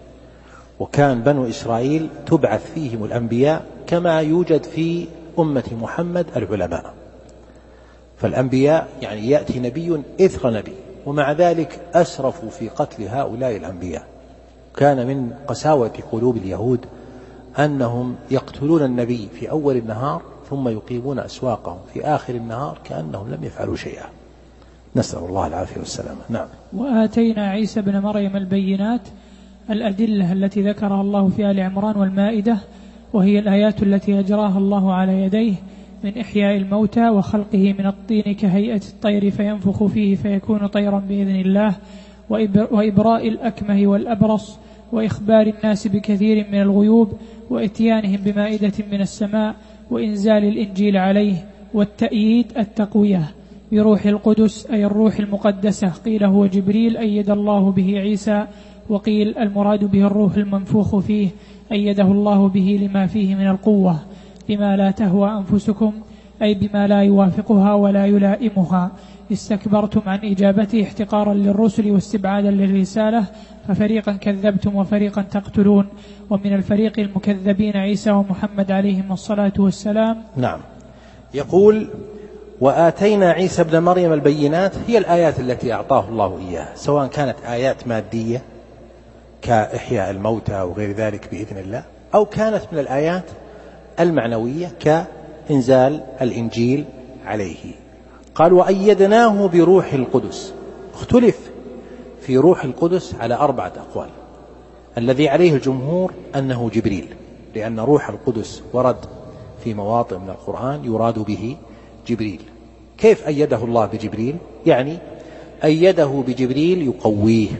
وكان بنو إسرائيل تبعث فيهم الأنبياء كما يوجد في أمة محمد العلماء. فالأنبياء يعني يأتي نبي إثر نبي، ومع ذلك أسرفوا في قتل هؤلاء الأنبياء. كان من قساوة قلوب اليهود أنهم يقتلون النبي في أول النهار ثم يقيمون أسواقهم في آخر النهار كأنهم لم يفعلوا شيئا، نسأل الله العافية والسلامة. نعم. وآتينا عيسى بن مريم البينات، الأدلة التي ذكرها الله في آل عمران والمائدة، وهي الآيات التي أجراها الله على يديه من إحياء الموتى وخلقه من الطين كهيئة الطير فينفخ فيه فيكون طيرا بإذن الله، وإبراء الأكمه والأبرص، وإخبار الناس بكثير من الغيوب، وإتيانهم بمائدة من السماء، وإنزال الإنجيل عليه، والتأييد التقوية بروح القدس أي الروح المقدسة، قيل هو جبريل أيد الله به عيسى، وقيل المراد به الروح المنفوخ فيه أيده الله به لما فيه من القوة، بما لا تهوى أنفسكم أي بما لا يوافقها ولا يلائمها. استكبرتم عن إجابته احتقارا للرسل واستبعادا للرسالة، ففريقا كذبتم وفريقا تقتلون، ومن الفريق المكذبين عيسى ومحمد عليهم الصلاة والسلام. نعم. يقول وآتينا عيسى ابن مريم البينات، هي الآيات التي أعطاه الله إياها، سواء كانت آيات مادية كإحياء الموتى وغير ذلك بإذن الله، أو كانت من الآيات المعنوية كإنزال الإنجيل عليه. قال وأيدناه بروح القدس. اختلف في روح القدس على 4 أقوال. الذي عليه الجمهور أنه جبريل، لأن روح القدس ورد في مواطن من القرآن يراد به جبريل. كيف أيده الله بجبريل؟ يعني أيده بجبريل يقويه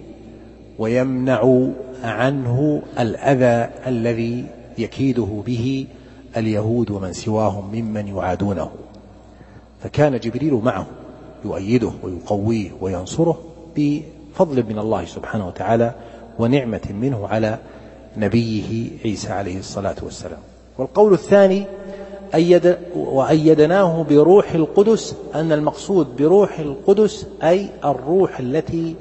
ويمنع عنه الأذى الذي يكيده به اليهود ومن سواهم ممن يعادونه، فكان جبريل معه يؤيده ويقويه وينصره بفضل من الله سبحانه وتعالى ونعمة منه على نبيه عيسى عليه الصلاة والسلام. والقول الثاني وأيدناه بروح القدس، أن المقصود بروح القدس أي الروح التي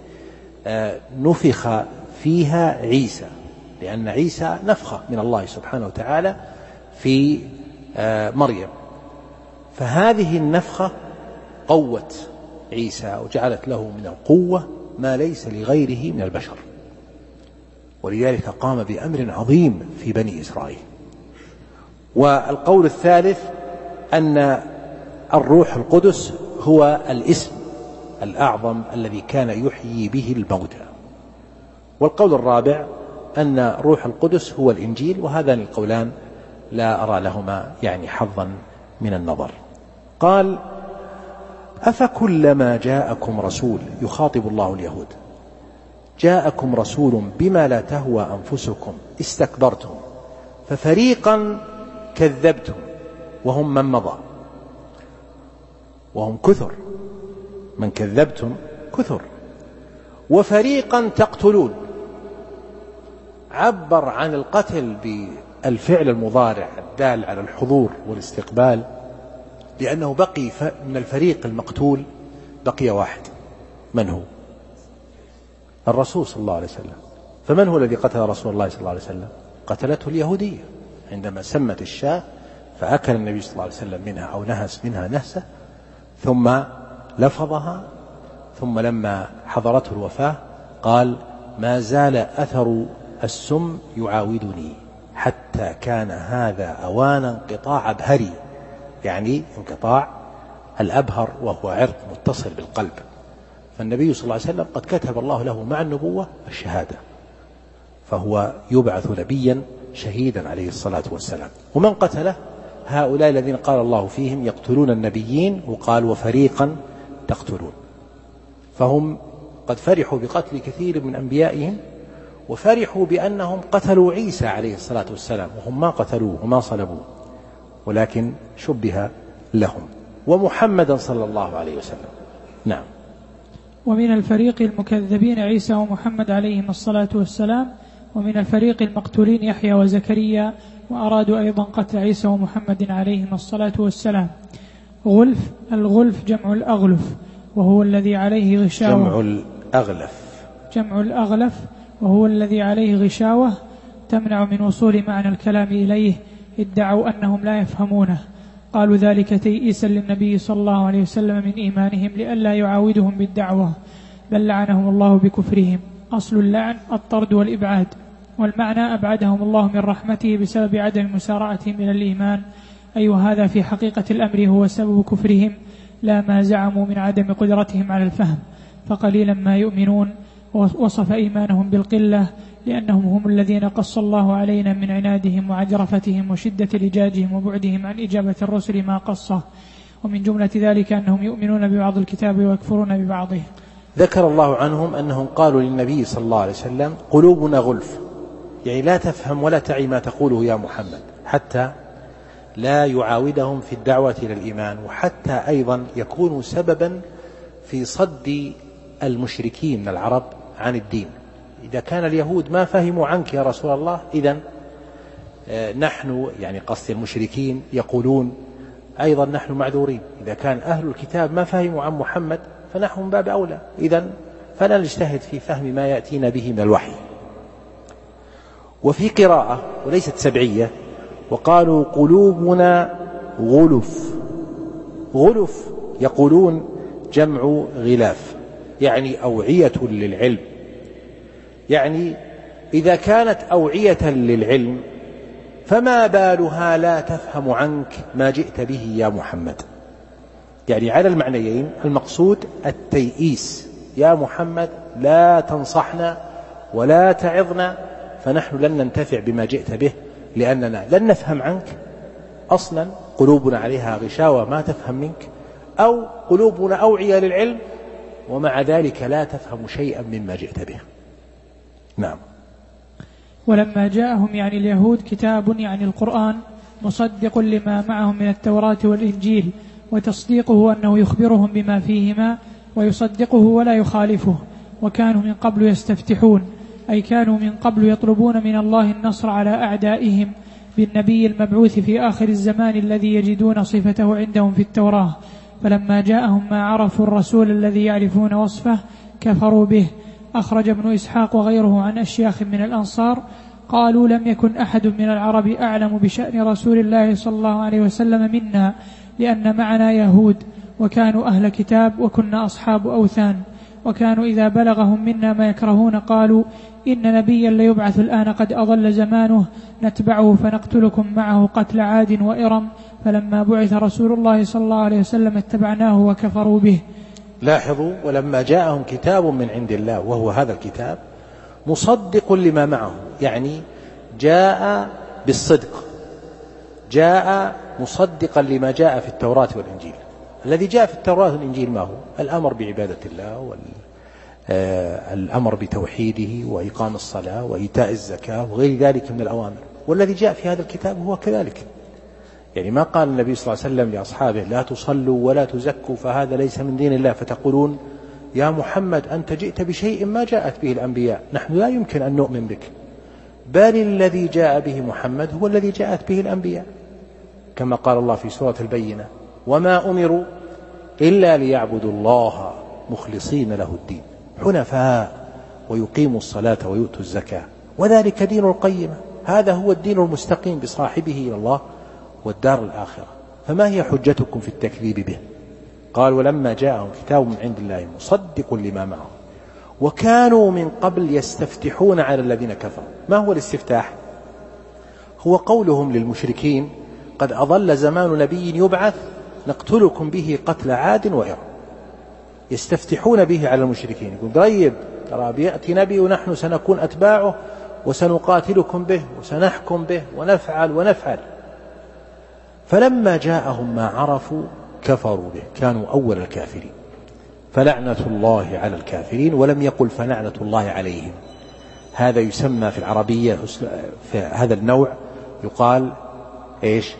نفخ فيها عيسى، لأن عيسى نفخة من الله سبحانه وتعالى في مريم، فهذه النفخة قوت عيسى وجعلت له من القوة ما ليس لغيره من البشر، ولذلك قام بأمر عظيم في بني إسرائيل. والقول الثالث أن الروح القدس هو الاسم الأعظم الذي كان يحيي به الموتى. والقول الرابع أن روح القدس هو الإنجيل، وهذان القولان لا أرى لهما يعني حظا من النظر. قال أفكلما جاءكم رسول، يخاطب الله اليهود، جاءكم رسول بما لا تهوى أنفسكم استكبرتم ففريقا كذبتم وهم من مضى، وهم كثر، من كذبتم كثر، وفريقا تقتلون. عبر عن القتل بالفعل المضارع الدال على الحضور والاستقبال، لأنه بقي من الفريق المقتول بقي واحد، من هو؟ الرسول صلى الله عليه وسلم. فمن هو الذي قتل رسول الله صلى الله عليه وسلم؟ قتلته اليهودية عندما سمت الشاة فأكل النبي صلى الله عليه وسلم منها أو نهس منها نهسة ثم لفظها، ثم لما حضرته الوفاة قال ما زال أثر السم يعاودني حتى كان هذا أوان انقطاع أبهري، يعني انقطاع الأبهر وهو عرق متصل بالقلب. فالنبي صلى الله عليه وسلم قد كتب الله له مع النبوة الشهادة، فهو يبعث نبيا شهيدا عليه الصلاة والسلام. ومن قتله؟ هؤلاء الذين قال الله فيهم يقتلون النبيين، وقال وفريقا تقتلون. فهم قد فرحوا بقتل كثير من أنبيائهم، وفرحوا بأنهم قتلوا عيسى عليه الصلاة والسلام، وهم ما قتلوه وما صلبوه، ولكن شبه لهم، ومحمدا صلى الله عليه وسلم. نعم. ومن الفريق المكذبين عيسى ومحمد عليهم الصلاة والسلام، ومن الفريق المقتولين يحيى وزكريا، وأرادوا أيضا قتل عيسى ومحمد عليهم الصلاة والسلام. غلف، الغلف جمع الأغلف، وهو الذي عليه غشاوة. جمع الأغلف وهو الذي عليه غشاوة تمنع من وصول معنى الكلام إليه، ادعوا أنهم لا يفهمونه. قالوا ذلك تيئيسا للنبي صلى الله عليه وسلم من إيمانهم لئلا يعاودهم بالدعوة، بل لعنهم الله بكفرهم. أصل اللعن الطرد والإبعاد، والمعنى أبعدهم الله من رحمته بسبب عدم مسارعتهم إلى الإيمان، أي وهذا في حقيقة الأمر هو سبب كفرهم، لا ما زعموا من عدم قدرتهم على الفهم، فقليلا ما يؤمنون. وصف إيمانهم بالقلة لأنهم هم الذين قص الله علينا من عنادهم وعجرفتهم وشدة لجاجهم وبعدهم عن إجابة الرسل ما قصه، ومن جملة ذلك أنهم يؤمنون ببعض الكتاب ويكفرون ببعضه. ذكر الله عنهم أنهم قالوا للنبي صلى الله عليه وسلم قلوبنا غلف، يعني لا تفهم ولا تعي ما تقوله يا محمد، حتى لا يعاودهم في الدعوة إلى الإيمان، وحتى أيضا يكونوا سببا في صد المشركين من العرب عن الدين. إذا كان اليهود ما فهموا عنك يا رسول الله، إذن نحن، يعني قصد المشركين، يقولون أيضا نحن معذورين. إذا كان أهل الكتاب ما فهموا عن محمد فنحن من باب أولى، إذن فلا نجتهد في فهم ما يأتينا به من الوحي. وفي قراءة وليست سبعية، وقالوا قلوبنا غلف. غلف يقولون جمع غلاف، يعني أوعية للعلم. يعني إذا كانت أوعية للعلم فما بالها لا تفهم عنك ما جئت به يا محمد. يعني على المعنيين، المقصود التيئيس، يا محمد لا تنصحنا ولا تعظنا، فنحن لن ننتفع بما جئت به، لأننا لن نفهم عنك أصلا، قلوبنا عليها غشاوة ما تفهم منك، أو قلوبنا أوعية للعلم ومع ذلك لا تفهم شيئا مما جئت به. نعم. ولما جاءهم يعني اليهود كتاب يعني القرآن مصدق لما معهم من التوراة والإنجيل، وتصديقه أنه يخبرهم بما فيهما ويصدقه ولا يخالفه، وكانوا من قبل يستفتحون، أي كانوا من قبل يطلبون من الله النصر على أعدائهم بالنبي المبعوث في آخر الزمان الذي يجدون صفته عندهم في التوراة، فلما جاءهم ما عرفوا الرسول الذي يعرفون وصفه كفروا به. أخرج ابن إسحاق وغيره عن أشياخ من الأنصار قالوا لم يكن أحد من العرب أعلم بشأن رسول الله صلى الله عليه وسلم منا، لأن معنا يهود وكانوا أهل كتاب وكنا أصحاب أوثان، وكانوا إذا بلغهم منا ما يكرهون قالوا إن نبيا ليبعث الآن قد أضل زمانه نتبعه فنقتلكم معه قتل عاد وإرم، فلما بعث رسول الله صلى الله عليه وسلم اتبعناه وكفروا به. لاحظوا، ولما جاءهم كتاب من عند الله وهو هذا الكتاب مصدق لما معهم، يعني جاء بالصدق، جاء مصدقا لما جاء في التوراة والإنجيل. الذي جاء في التوراة والإنجيل ما هو؟ الأمر بعبادة الله، والأمر بتوحيده، وإقام الصلاة، وإيتاء الزكاة، وغير ذلك من الأوامر. والذي جاء في هذا الكتاب هو كذلك. يعني ما قال النبي صلى الله عليه وسلم لأصحابه لا تصلوا ولا تزكوا فهذا ليس من دين الله، فتقولون يا محمد أنت جئت بشيء ما جاءت به الأنبياء، نحن لا يمكن أن نؤمن بك، بل الذي جاء به محمد هو الذي جاءت به الأنبياء، كما قال الله في سورة البينة وما أمروا إلا ليعبدوا الله مخلصين له الدين حنفاء ويقيموا الصلاة ويؤتوا الزكاة وذلك دين القيمة. هذا هو الدين المستقيم بصاحبه إلى الله والدار الآخرة. فما هي حجتكم في التكذيب به؟ قال ولما جاءهم كتاب من عند الله مصدق لما معهم وكانوا من قبل يستفتحون على الذين كفروا. ما هو الاستفتاح؟ هو قولهم للمشركين قد أضل زمان نبي يبعث نقتلكم به قتل عاد وإرم. يستفتحون به على المشركين، يقول طيب ترى بيأتي نبي ونحن سنكون أتباعه وسنقاتلكم به وسنحكم به ونفعل. فلما جاءهم ما عرفوا كفروا به، كانوا أول الكافرين. فلعنة الله على الكافرين، ولم يقل فلعنة الله عليهم. هذا يسمى في العربية في هذا النوع يقال إيش؟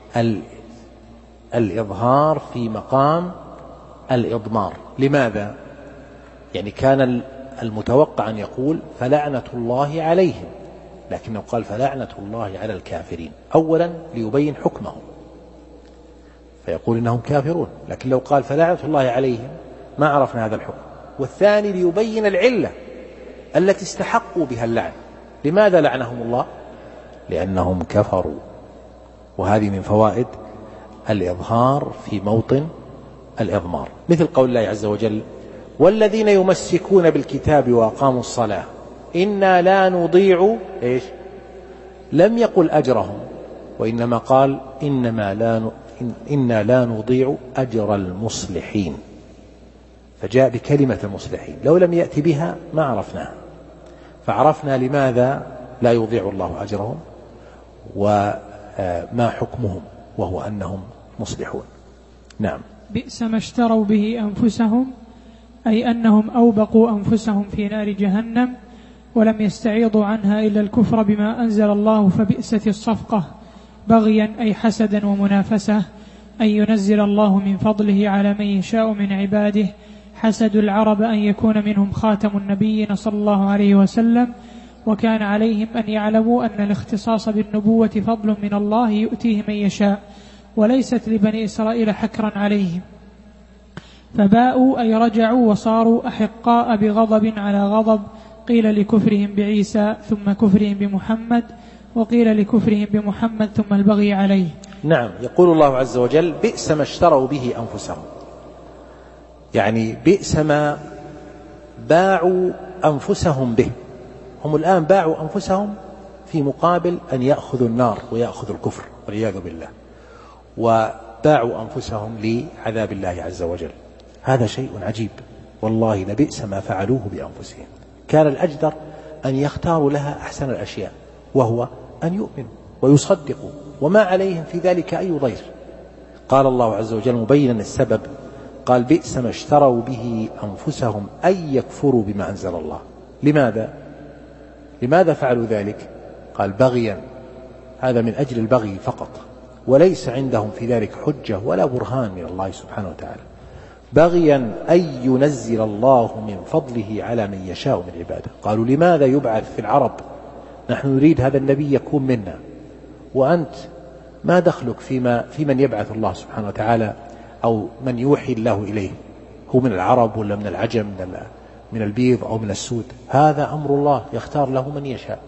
الإظهار في مقام الإضمار. لماذا؟ يعني كان المتوقع أن يقول فلعنة الله عليهم، لكنه قال فلعنة الله على الكافرين، أولا ليبين حكمهم فيقول إنهم كافرون، لكن لو قال فلعنة الله عليهم ما عرفنا هذا الحكم. والثاني ليبين العلة التي استحقوا بها اللعن. لماذا لعنهم الله؟ لأنهم كفروا. وهذه من فوائد الإظهار في موطن الإضمار، مثل قول الله عز وجل والذين يمسكون بالكتاب وأقاموا الصلاة إنا لا نضيع إيش؟ لم يقل أجرهم، وإنما قال إنا لا نضيع أجر المصلحين، فجاء بكلمة المصلحين. لو لم يأتي بها ما عرفناها، فعرفنا لماذا لا يضيع الله أجرهم وما حكمهم، وهو أنهم مصلحون. نعم. بئس ما اشتروا به أنفسهم، أي أنهم أوبقوا أنفسهم في نار جهنم ولم يستعيضوا عنها إلا الكفر بما أنزل الله، فبئست الصفقة بغيا أي حسدا ومنافسة، أن ينزل الله من فضله على من يشاء من عباده. حسد العرب أن يكون منهم خاتم النبيين صلى الله عليه وسلم، وكان عليهم أن يعلموا أن الاختصاص بالنبوة فضل من الله يؤتيه من يشاء، وليست لبني إسرائيل حكرا عليهم. فباءوا أي رجعوا وصاروا أحقاء بغضب على غضب، قيل لكفرهم بعيسى ثم كفرهم بمحمد، وقيل لكفرهم بمحمد ثم البغي عليه. نعم. يقول الله عز وجل بئس ما اشتروا به أنفسهم، يعني بئس ما باعوا أنفسهم به. هم الآن باعوا أنفسهم في مقابل أن يأخذوا النار ويأخذوا الكفر والعياذ بالله، وباعوا أنفسهم لعذاب الله عز وجل. هذا شيء عجيب والله، لبئس ما فعلوه بأنفسهم. كان الأجدر أن يختاروا لها أحسن الأشياء، وهو أن يؤمنوا ويصدقوا، وما عليهم في ذلك أي ضير. قال الله عز وجل مبينا السبب، قال بئس ما اشتروا به أنفسهم أن يكفروا بما أنزل الله. لماذا فعلوا ذلك؟ قال بغيا، هذا من أجل البغي فقط، وليس عندهم في ذلك حجة ولا برهان من الله سبحانه وتعالى. بغيا أن ينزل الله من فضله على من يشاء من عباده. قالوا لماذا يبعث في العرب؟ نحن نريد هذا النبي يكون منا، وأنت ما دخلك في من يبعث الله سبحانه وتعالى أو من يوحي الله إليه، هو من العرب ولا من العجم، من البيض أو من السود؟ هذا أمر الله يختار له من يشاء،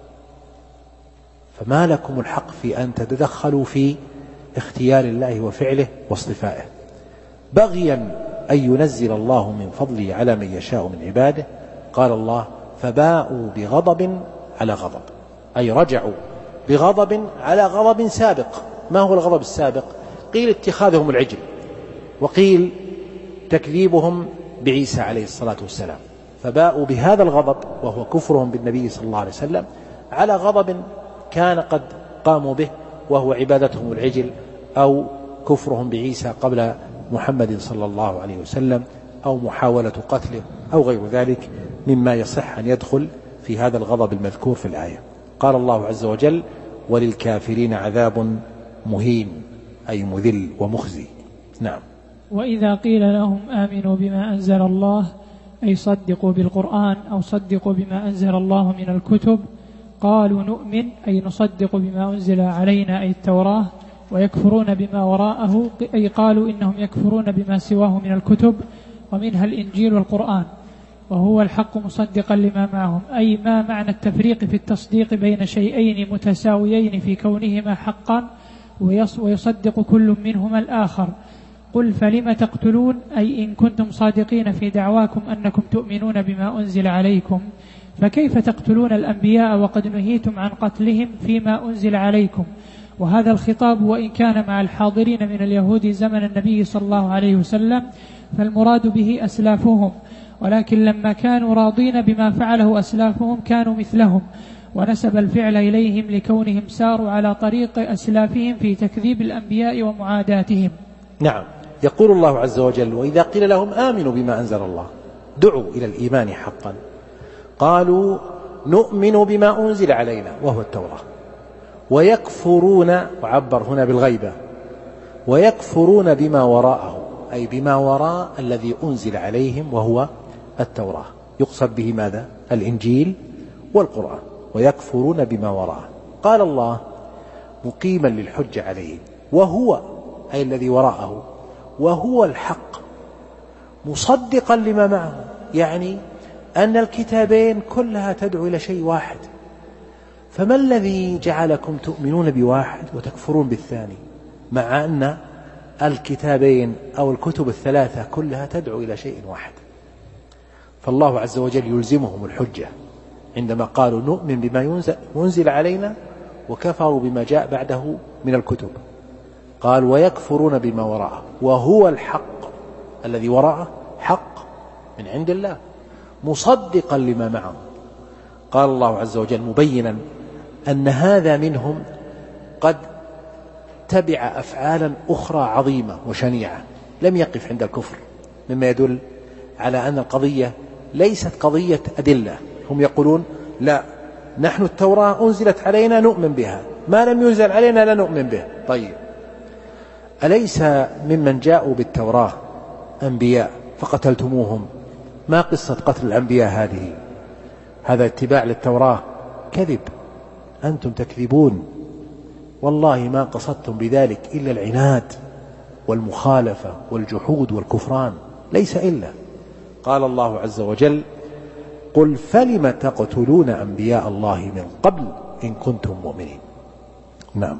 فما لكم الحق في أن تتدخلوا في اختيار الله وفعله واصطفائه. بغيا أن ينزل الله من فضله على من يشاء من عباده. قال الله فباءوا بغضب على غضب، أي رجعوا بغضب على غضب سابق. ما هو الغضب السابق؟ قيل اتخاذهم العجل، وقيل تكذيبهم بعيسى عليه الصلاة والسلام. فباءوا بهذا الغضب وهو كفرهم بالنبي صلى الله عليه وسلم على غضب كان قد قاموا به، وهو عبادتهم العجل أو كفرهم بعيسى قبل محمد صلى الله عليه وسلم، أو محاولة قتله أو غير ذلك مما يصح أن يدخل في هذا الغضب المذكور في الآية. قال الله عز وجل وللكافرين عذاب مهين، أي مذل ومخزي. نعم. وإذا قيل لهم آمنوا بما أنزل الله، أي صدقوا بالقرآن أو صدقوا بما أنزل الله من الكتب، قالوا نؤمن أي نصدق بما أنزل علينا أي التوراة، ويكفرون بما وراءه أي قالوا إنهم يكفرون بما سواه من الكتب ومنها الإنجيل والقرآن، وهو الحق مصدقا لما معهم، أي ما معنى التفريق في التصديق بين شيئين متساويين في كونهما حقا ويصدق كل منهما الآخر. قل فلم تقتلون أي إن كنتم صادقين في دعواكم أنكم تؤمنون بما أنزل عليكم، فكيف تقتلون الأنبياء وقد نهيتم عن قتلهم فيما أنزل عليكم؟ وهذا الخطاب وإن كان مع الحاضرين من اليهود زمن النبي صلى الله عليه وسلم فالمراد به أسلافهم، ولكن لما كانوا راضين بما فعله أسلافهم كانوا مثلهم، ونسب الفعل إليهم لكونهم ساروا على طريق أسلافهم في تكذيب الأنبياء ومعاداتهم. نعم. يقول الله عز وجل: وإذا قيل لهم آمنوا بما أنزل الله دعوا إلى الإيمان حقا قالوا نؤمن بما أنزل علينا وهو التوراة ويكفرون، وعبر هنا بالغيبة، ويكفرون بما وراءه، أي بما وراء الذي أنزل عليهم وهو التوراة. يقصد به ماذا؟ الإنجيل والقرآن. ويكفرون بما وراءه. قال الله مقيما للحج عليهم: وهو، أي الذي وراءه، وهو الحق مصدقا لما معه، يعني أن الكتابين كلها تدعو إلى شيء واحد. فما الذي جعلكم تؤمنون بواحد وتكفرون بالثاني، مع أن الكتابين أو الكتب الثلاثة كلها تدعو إلى شيء واحد؟ فالله عز وجل يلزمهم الحجة عندما قالوا نؤمن بما ينزل علينا وكفروا بما جاء بعده من الكتب. قال: ويكفرون بما وراءه وهو الحق، الذي وراءه حق من عند الله مصدقا لما معه. قال الله عز وجل مبينا أن هذا منهم قد تبع أفعالا أخرى عظيمة وشنيعة، لم يقف عند الكفر، مما يدل على أن القضية ليست قضية أدلة. هم يقولون: لا، نحن التوراة أنزلت علينا نؤمن بها، ما لم ينزل علينا لا نؤمن به. طيب، أليس ممن جاءوا بالتوراة أنبياء فقتلتموهم؟ ما قصة قتل الأنبياء هذه؟ هذا اتباع للتوراة؟ كذب، أنتم تكذبون، والله ما قصدتم بذلك إلا العناد والمخالفة والجحود والكفران، ليس إلا. قال الله عز وجل: قل فلم تقتلون أنبياء الله من قبل إن كنتم مؤمنين. نعم.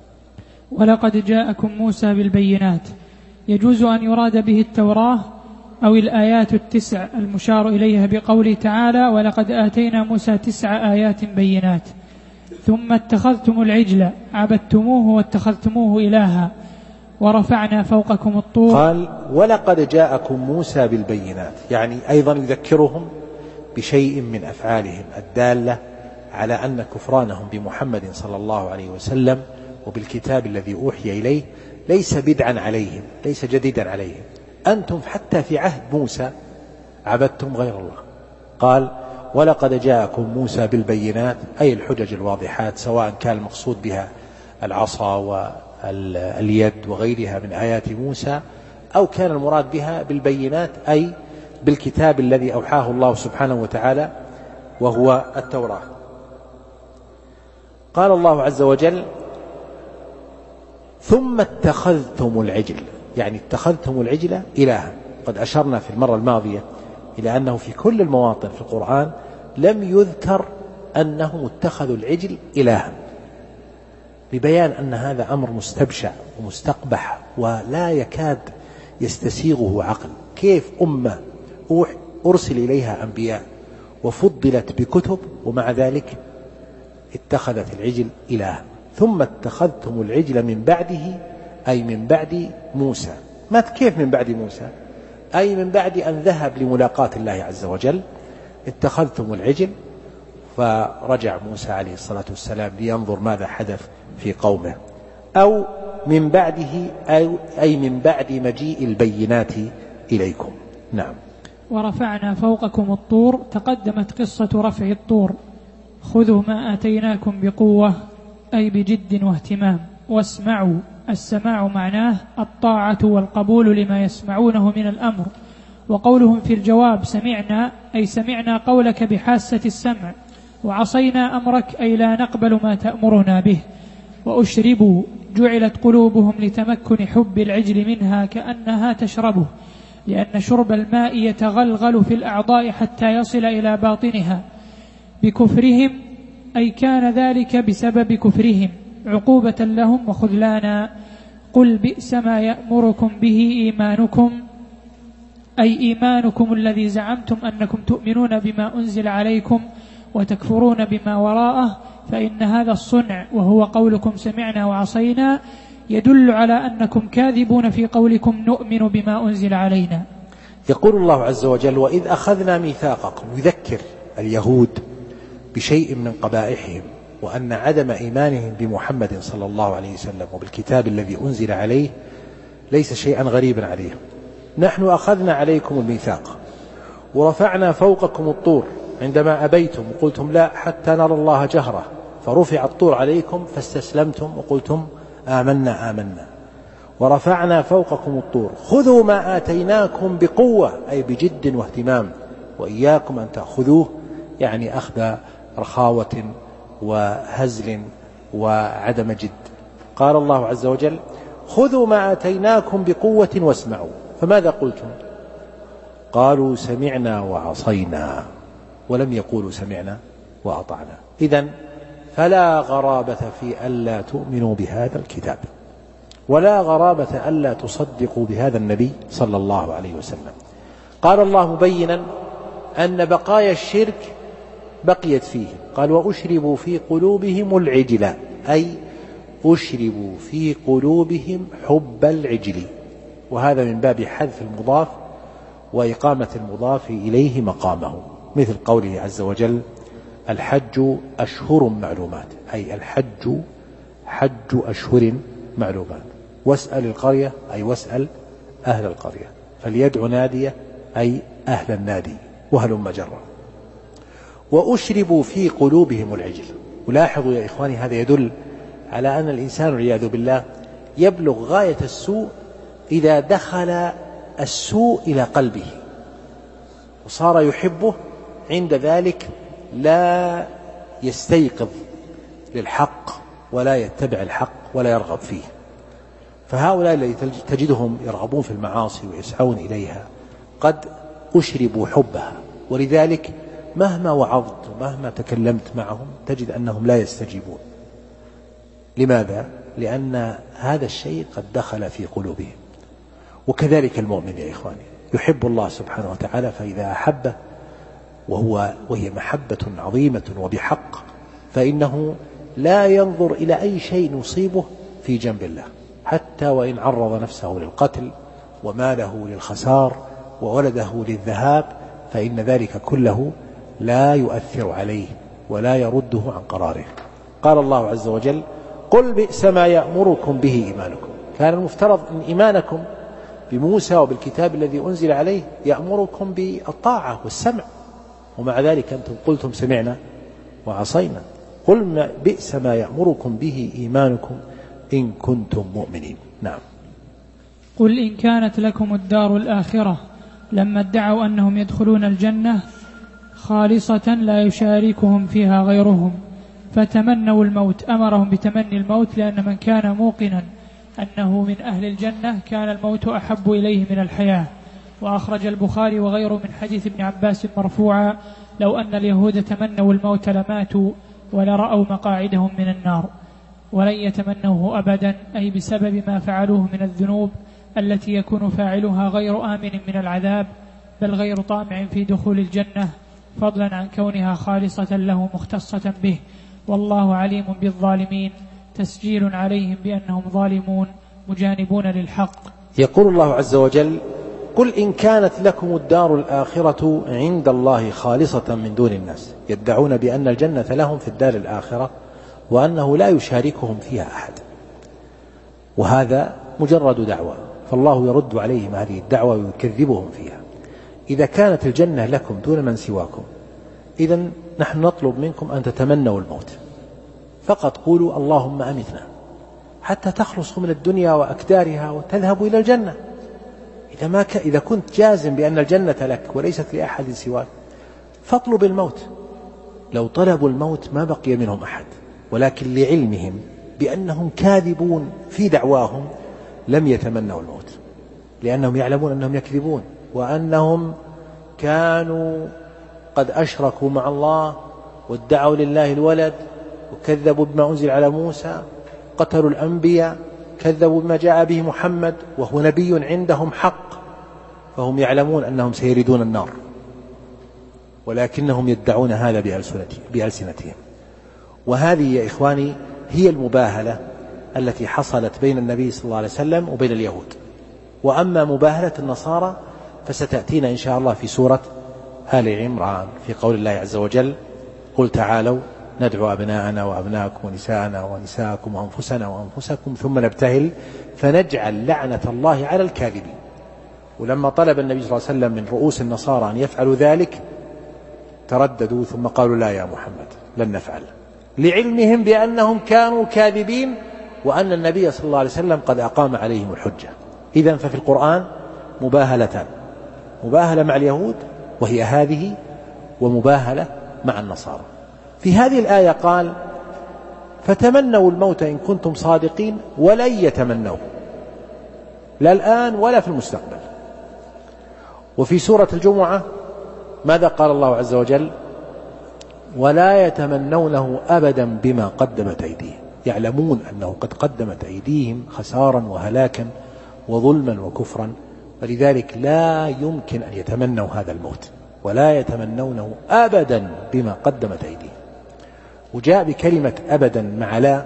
ولقد جاءكم موسى بالبينات، يجوز أن يراد به التوراة أو الآيات التسع المشار إليها بقوله تعالى: ولقد آتينا موسى 9 آيات بينات. ثم اتخذتم العجل عبدتموه واتخذتموه إلها ورفعنا فوقكم الطور. قال: ولقد جاءكم موسى بالبينات، يعني أيضا يذكرهم بشيء من أفعالهم الدالة على أن كفرانهم بمحمد صلى الله عليه وسلم وبالكتاب الذي أوحي إليه ليس بدعا عليهم، ليس جديدا عليهم. أنتم حتى في عهد موسى عبدتم غير الله. قال: ولقد جاءكم موسى بالبينات، أي الحجج الواضحات، سواء كان المقصود بها العصا واليد وغيرها من آيات موسى، أو كان المراد بها بالبينات أي بالكتاب الذي أوحاه الله سبحانه وتعالى وهو التوراة. قال الله عز وجل: ثم اتخذتم العجل، يعني اتخذتم العجل إلها. قد أشرنا في المرة الماضية إلى أنه في كل المواطن في القرآن لم يذكر أنهم اتخذوا العجل إلها، لبيان أن هذا أمر مستبشع ومستقبح ولا يكاد يستسيغه عقل. كيف أمة أرسل إليها أنبياء وفضلت بكتب ومع ذلك اتخذت العجل إلها؟ ثم اتخذتم العجل من بعده، أي من بعد موسى. ما كيف من بعد موسى؟ أي من بعد أن ذهب لملاقاة الله عز وجل اتخذتم العجل، فرجع موسى عليه الصلاة والسلام لينظر ماذا حدث في قومه، أو من بعده أي من بعد مجيء البينات إليكم. نعم. ورفعنا فوقكم الطور، تقدمت قصة رفع الطور: خذوا ما آتيناكم بقوة، أي بجد واهتمام، واسمعوا. السماع معناه الطاعة والقبول لما يسمعونه من الأمر. وقولهم في الجواب سمعنا، أي سمعنا قولك بحاسة السمع، وعصينا أمرك، أي لا نقبل ما تأمرنا به. وأشربوا، جعلت قلوبهم لتمكن حب العجل منها كأنها تشربه، لأن شرب الماء يتغلغل في الأعضاء حتى يصل إلى باطنها. بكفرهم، أي كان ذلك بسبب كفرهم عقوبة لهم وخذلانا. قل بئس ما يأمركم به إيمانكم، أي إيمانكم الذي زعمتم أنكم تؤمنون بما أنزل عليكم وتكفرون بما وراءه، فإن هذا الصنع وهو قولكم سمعنا وعصينا يدل على أنكم كاذبون في قولكم نؤمن بما أنزل علينا. يقول الله عز وجل: وإذ أخذنا ميثاقكم، يذكر اليهود بشيء من قبائحهم، وأن عدم إيمانهم بمحمد صلى الله عليه وسلم وبالكتاب الذي أنزل عليه ليس شيئا غريبا عليهم. نحن أخذنا عليكم الميثاق ورفعنا فوقكم الطور عندما أبيتم وقلتم لا حتى نرى الله جهرة، فرفع الطور عليكم فاستسلمتم وقلتم آمنا آمنا. ورفعنا فوقكم الطور خذوا ما آتيناكم بقوة، أي بجد واهتمام، وإياكم أن تأخذوه يعني أخذ رخاوة وهزل وعدم جد. قال الله عز وجل خذوا ما آتيناكم بقوة واسمعوا، فماذا قلتم؟ قالوا سمعنا وعصينا، ولم يقولوا سمعنا وأطعنا. إذن فلا غرابة في ألا تؤمنوا بهذا الكتاب، ولا غرابة ألا تصدقوا بهذا النبي صلى الله عليه وسلم. قال الله مبينا أن بقايا الشرك بقيت فيه، قال وأشربوا في قلوبهم العجل، أي أشربوا في قلوبهم حب العجل، وهذا من باب حذف المضاف وإقامة المضاف إليه مقامه، مثل قوله عز وجل الحج أشهر معلومات، أي الحج حج أشهر معلومات. واسأل القرية، أي واسأل أهل القرية، فليدع نادية، أي أهل النادي، وهلم جرا. وأشربوا في قلوبهم العجل. ولاحظوا يا إخواني هذا يدل على أن الإنسان والعياذ بالله يبلغ غاية السوء إذا دخل السوء إلى قلبه وصار يحبه، عند ذلك لا يستيقظ للحق ولا يتبع الحق ولا يرغب فيه. فهؤلاء الذين تجدهم يرغبون في المعاصي ويسعون إليها قد أشربوا حبها، ولذلك مهما وعظت ومهما تكلمت معهم تجد أنهم لا يستجيبون. لماذا؟ لأن هذا الشيء قد دخل في قلوبهم. وكذلك المؤمن يا إخواني يحب الله سبحانه وتعالى، فإذا أحبه وهي محبة عظيمة وبحق، فإنه لا ينظر إلى أي شيء يصيبه في جنب الله، حتى وإن عرض نفسه للقتل وماله للخسار وولده للذهاب، فإن ذلك كله لا يؤثر عليه ولا يرده عن قراره. قال الله عز وجل قل بئس ما يأمركم به إيمانكم. كان المفترض أن إيمانكم بموسى وبالكتاب الذي أنزل عليه يأمركم بالطاعة والسمع، ومع ذلك أنتم قلتم سمعنا وعصينا. قل بئس ما يأمركم به إيمانكم إن كنتم مؤمنين. نعم. قل إن كانت لكم الدار الآخرة لما ادعوا أنهم يدخلون الجنة خالصة لا يشاركهم فيها غيرهم فتمنوا الموت. أمرهم بتمني الموت لأن من كان موقنا أنه من أهل الجنة كان الموت أحب إليه من الحياة. وأخرج البخاري وغيره من حديث ابن عباس مرفوعا لو أن اليهود تمنوا الموت لماتوا ولرأوا مقاعدهم من النار، ولن يتمنوه أبدا، أي بسبب ما فعلوه من الذنوب التي يكون فاعلها غير آمن من العذاب بل غير طامع في دخول الجنة، فضلا عن كونها خالصة له مختصة به. والله عليم بالظالمين، تسجيل عليهم بأنهم ظالمون مجانبون للحق. يقول الله عز وجل قل إن كانت لكم الدار الآخرة عند الله خالصة من دون الناس. يدعون بأن الجنة لهم في الدار الآخرة وأنه لا يشاركهم فيها أحد، وهذا مجرد دعوة، فالله يرد عليهم هذه الدعوة ويكذبهم فيها. إذا كانت الجنة لكم دون من سواكم، إذن نحن نطلب منكم أن تتمنوا الموت، فقط قولوا اللهم أمتنا حتى تخلصوا من الدنيا وأكدارها وتذهبوا إلى الجنة. إذا كنت جازم بأن الجنة لك وليست لأحد سواك فاطلب الموت. لو طلبوا الموت ما بقي منهم أحد، ولكن لعلمهم بأنهم كاذبون في دعواهم لم يتمنوا الموت، لأنهم يعلمون أنهم يكذبون وأنهم كانوا قد أشركوا مع الله وادعوا لله الولد وكذبوا بما أنزل على موسى، قتلوا الأنبياء، كذبوا بما جاء به محمد وهو نبي عندهم حق، فهم يعلمون أنهم سيردون النار، ولكنهم يدعون هذا بألسنتهم. وهذه يا إخواني هي المباهلة التي حصلت بين النبي صلى الله عليه وسلم وبين اليهود. وأما مباهلة النصارى فستأتينا إن شاء الله في سورة آل عمران في قول الله عز وجل قل تعالوا ندعو أبناءنا وأبناءكم ونساءنا ونساءكم وأنفسنا وأنفسكم ثم نبتهل فنجعل لعنة الله على الكاذبين. ولما طلب النبي صلى الله عليه وسلم من رؤوس النصارى أن يفعلوا ذلك ترددوا ثم قالوا لا يا محمد لن نفعل، لعلمهم بأنهم كانوا كاذبين وأن النبي صلى الله عليه وسلم قد أقام عليهم الحجة. إذن ففي القرآن مباهلتان: مباهلة مع اليهود وهي هذه، ومباهلة مع النصارى. في هذه الآية قال: فتمنوا الموت إن كنتم صادقين ولن يتمنوه، لا الآن ولا في المستقبل. وفي سورة الجمعة ماذا قال الله عز وجل؟ ولا يتمنونه أبدا بما قدمت أيديهم، يعلمون أنه قد قدمت أيديهم خسارا وهلاكا وظلما وكفرا، ولذلك لا يمكن أن يتمنوا هذا الموت، ولا يتمنونه أبدا بما قدمت أيديهم. وجاء بكلمة أبدا مع لا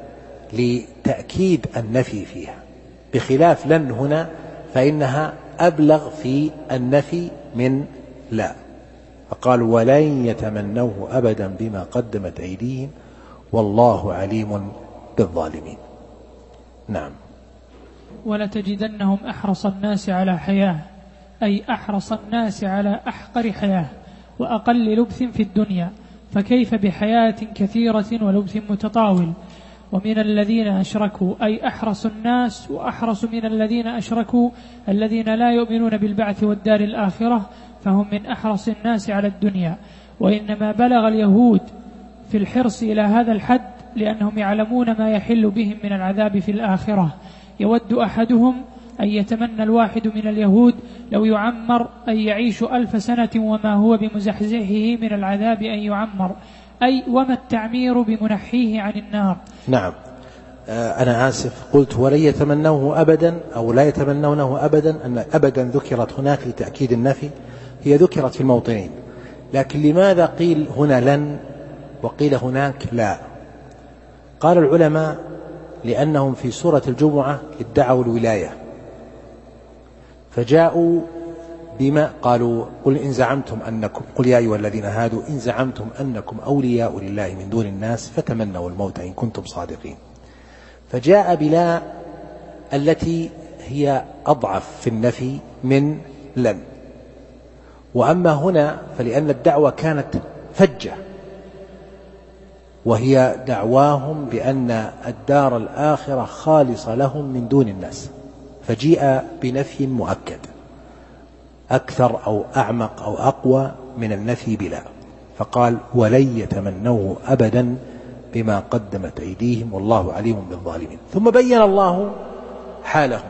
لتأكيد النفي فيها، بخلاف لن هنا فإنها أبلغ في النفي من لا، فقال ولن يتمنوه أبدا بما قدمت أيديهم والله عليم بالظالمين. نعم. ولتجدنهم أحرص الناس على حياة، أي أحرص الناس على أحقر حياة وأقل لبث في الدنيا، فكيف بحياة كثيرة ولبث متطاول. ومن الذين أشركوا، أي أحرص الناس وأحرص من الذين أشركوا الذين لا يؤمنون بالبعث والدار الآخرة، فهم من أحرص الناس على الدنيا. وإنما بلغ اليهود في الحرص إلى هذا الحد لأنهم يعلمون ما يحل بهم من العذاب في الآخرة. يود أحدهم أن يتمنى الواحد من اليهود لو يعمر أن يعيش 1000 سنة وما هو بمزحزحه من العذاب أن يعمر، أي وما التعمير بمنحيه عن النار. نعم. أنا آسف، قلت ولن يتمنوه أبدا أو لا يتمنونه أبدا، أن أبدا ذكرت هناك لتأكيد النفي، هي ذكرت في الموطنين، لكن لماذا قيل هنا لن وقيل هناك لا؟ قال العلماء لأنهم في سورة الجمعة ادعوا الولاية، فجاءوا بما قالوا قل إن زعمتم أنكم، قل يا أيها الذين هادوا إن زعمتم أنكم أولياء لله من دون الناس فتمنوا الموت إن كنتم صادقين. فجاء بلا التي هي أضعف في النفي من لن. وأما هنا فلأن الدعوة كانت فجة، وهي دعواهم بأن الدار الآخرة خالصة لهم من دون الناس، فجيء بنفي مؤكد أكثر أو أعمق أو أقوى من النفي بلا، فقال ولن يتمنوه أبدا بما قدمت أيديهم والله عليم بالظالمين. ثم بين الله حالهم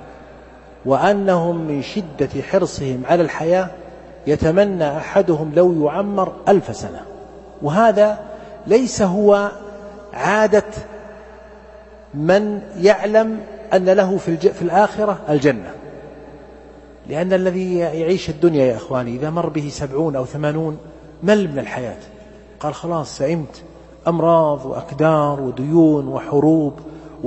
وأنهم من شدة حرصهم على الحياة يتمنى أحدهم لو يعمر 1000 سنة، وهذا ليس هو عادة من يعلم أن له في الآخرة الجنة، لأن الذي يعيش الدنيا يا أخواني إذا مر به 70 أو 80 مل من الحياة، قال خلاص سئمت، أمراض وأكدار وديون وحروب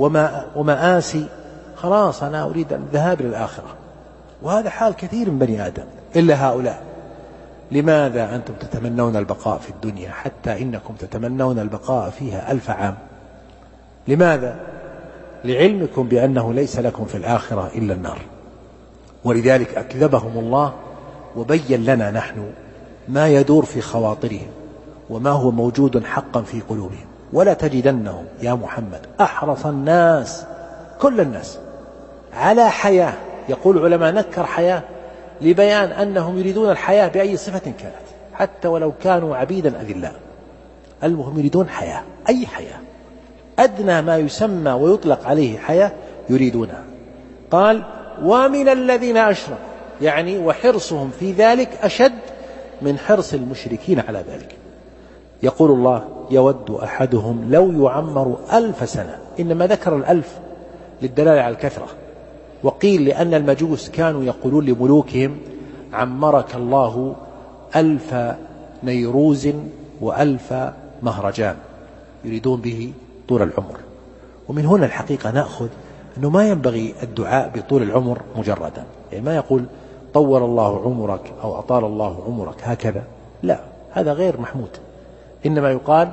ومآسي، خلاص أنا أريد الذهاب إلى الآخرة. وهذا حال كثير من بني آدم إلا هؤلاء. لماذا أنتم تتمنون البقاء في الدنيا حتى إنكم تتمنون البقاء فيها 1000 عام؟ لماذا؟ لعلمكم بأنه ليس لكم في الآخرة إلا النار. ولذلك أكذبهم الله وبين لنا نحن ما يدور في خواطرهم وما هو موجود حقا في قلوبهم. ولا تجدنهم يا محمد أحرص الناس، كل الناس، على حياة. يقول علماء نكر حياة لبيان أنهم يريدون الحياة بأي صفة كانت، حتى ولو كانوا عبيدا أذلاء، المهم يريدون حياة، أي حياة، أدنى ما يسمى ويطلق عليه حياة يريدونها. قال ومن الذين أشركوا، يعني وحرصهم في ذلك أشد من حرص المشركين على ذلك. يقول الله يود أحدهم لو يعمر 1000 سنة، إنما ذكر 1000 للدلالة على الكثرة، وقيل لأن المجوس كانوا يقولون لملوكهم عمرك الله 1000 نيروز و1000 مهرجان، يريدون به طول العمر. ومن هنا الحقيقة نأخذ أنه ما ينبغي الدعاء بطول العمر مجردا، يعني ما يقول طول الله عمرك أو أطال الله عمرك هكذا، لا، هذا غير محمود. إنما يقال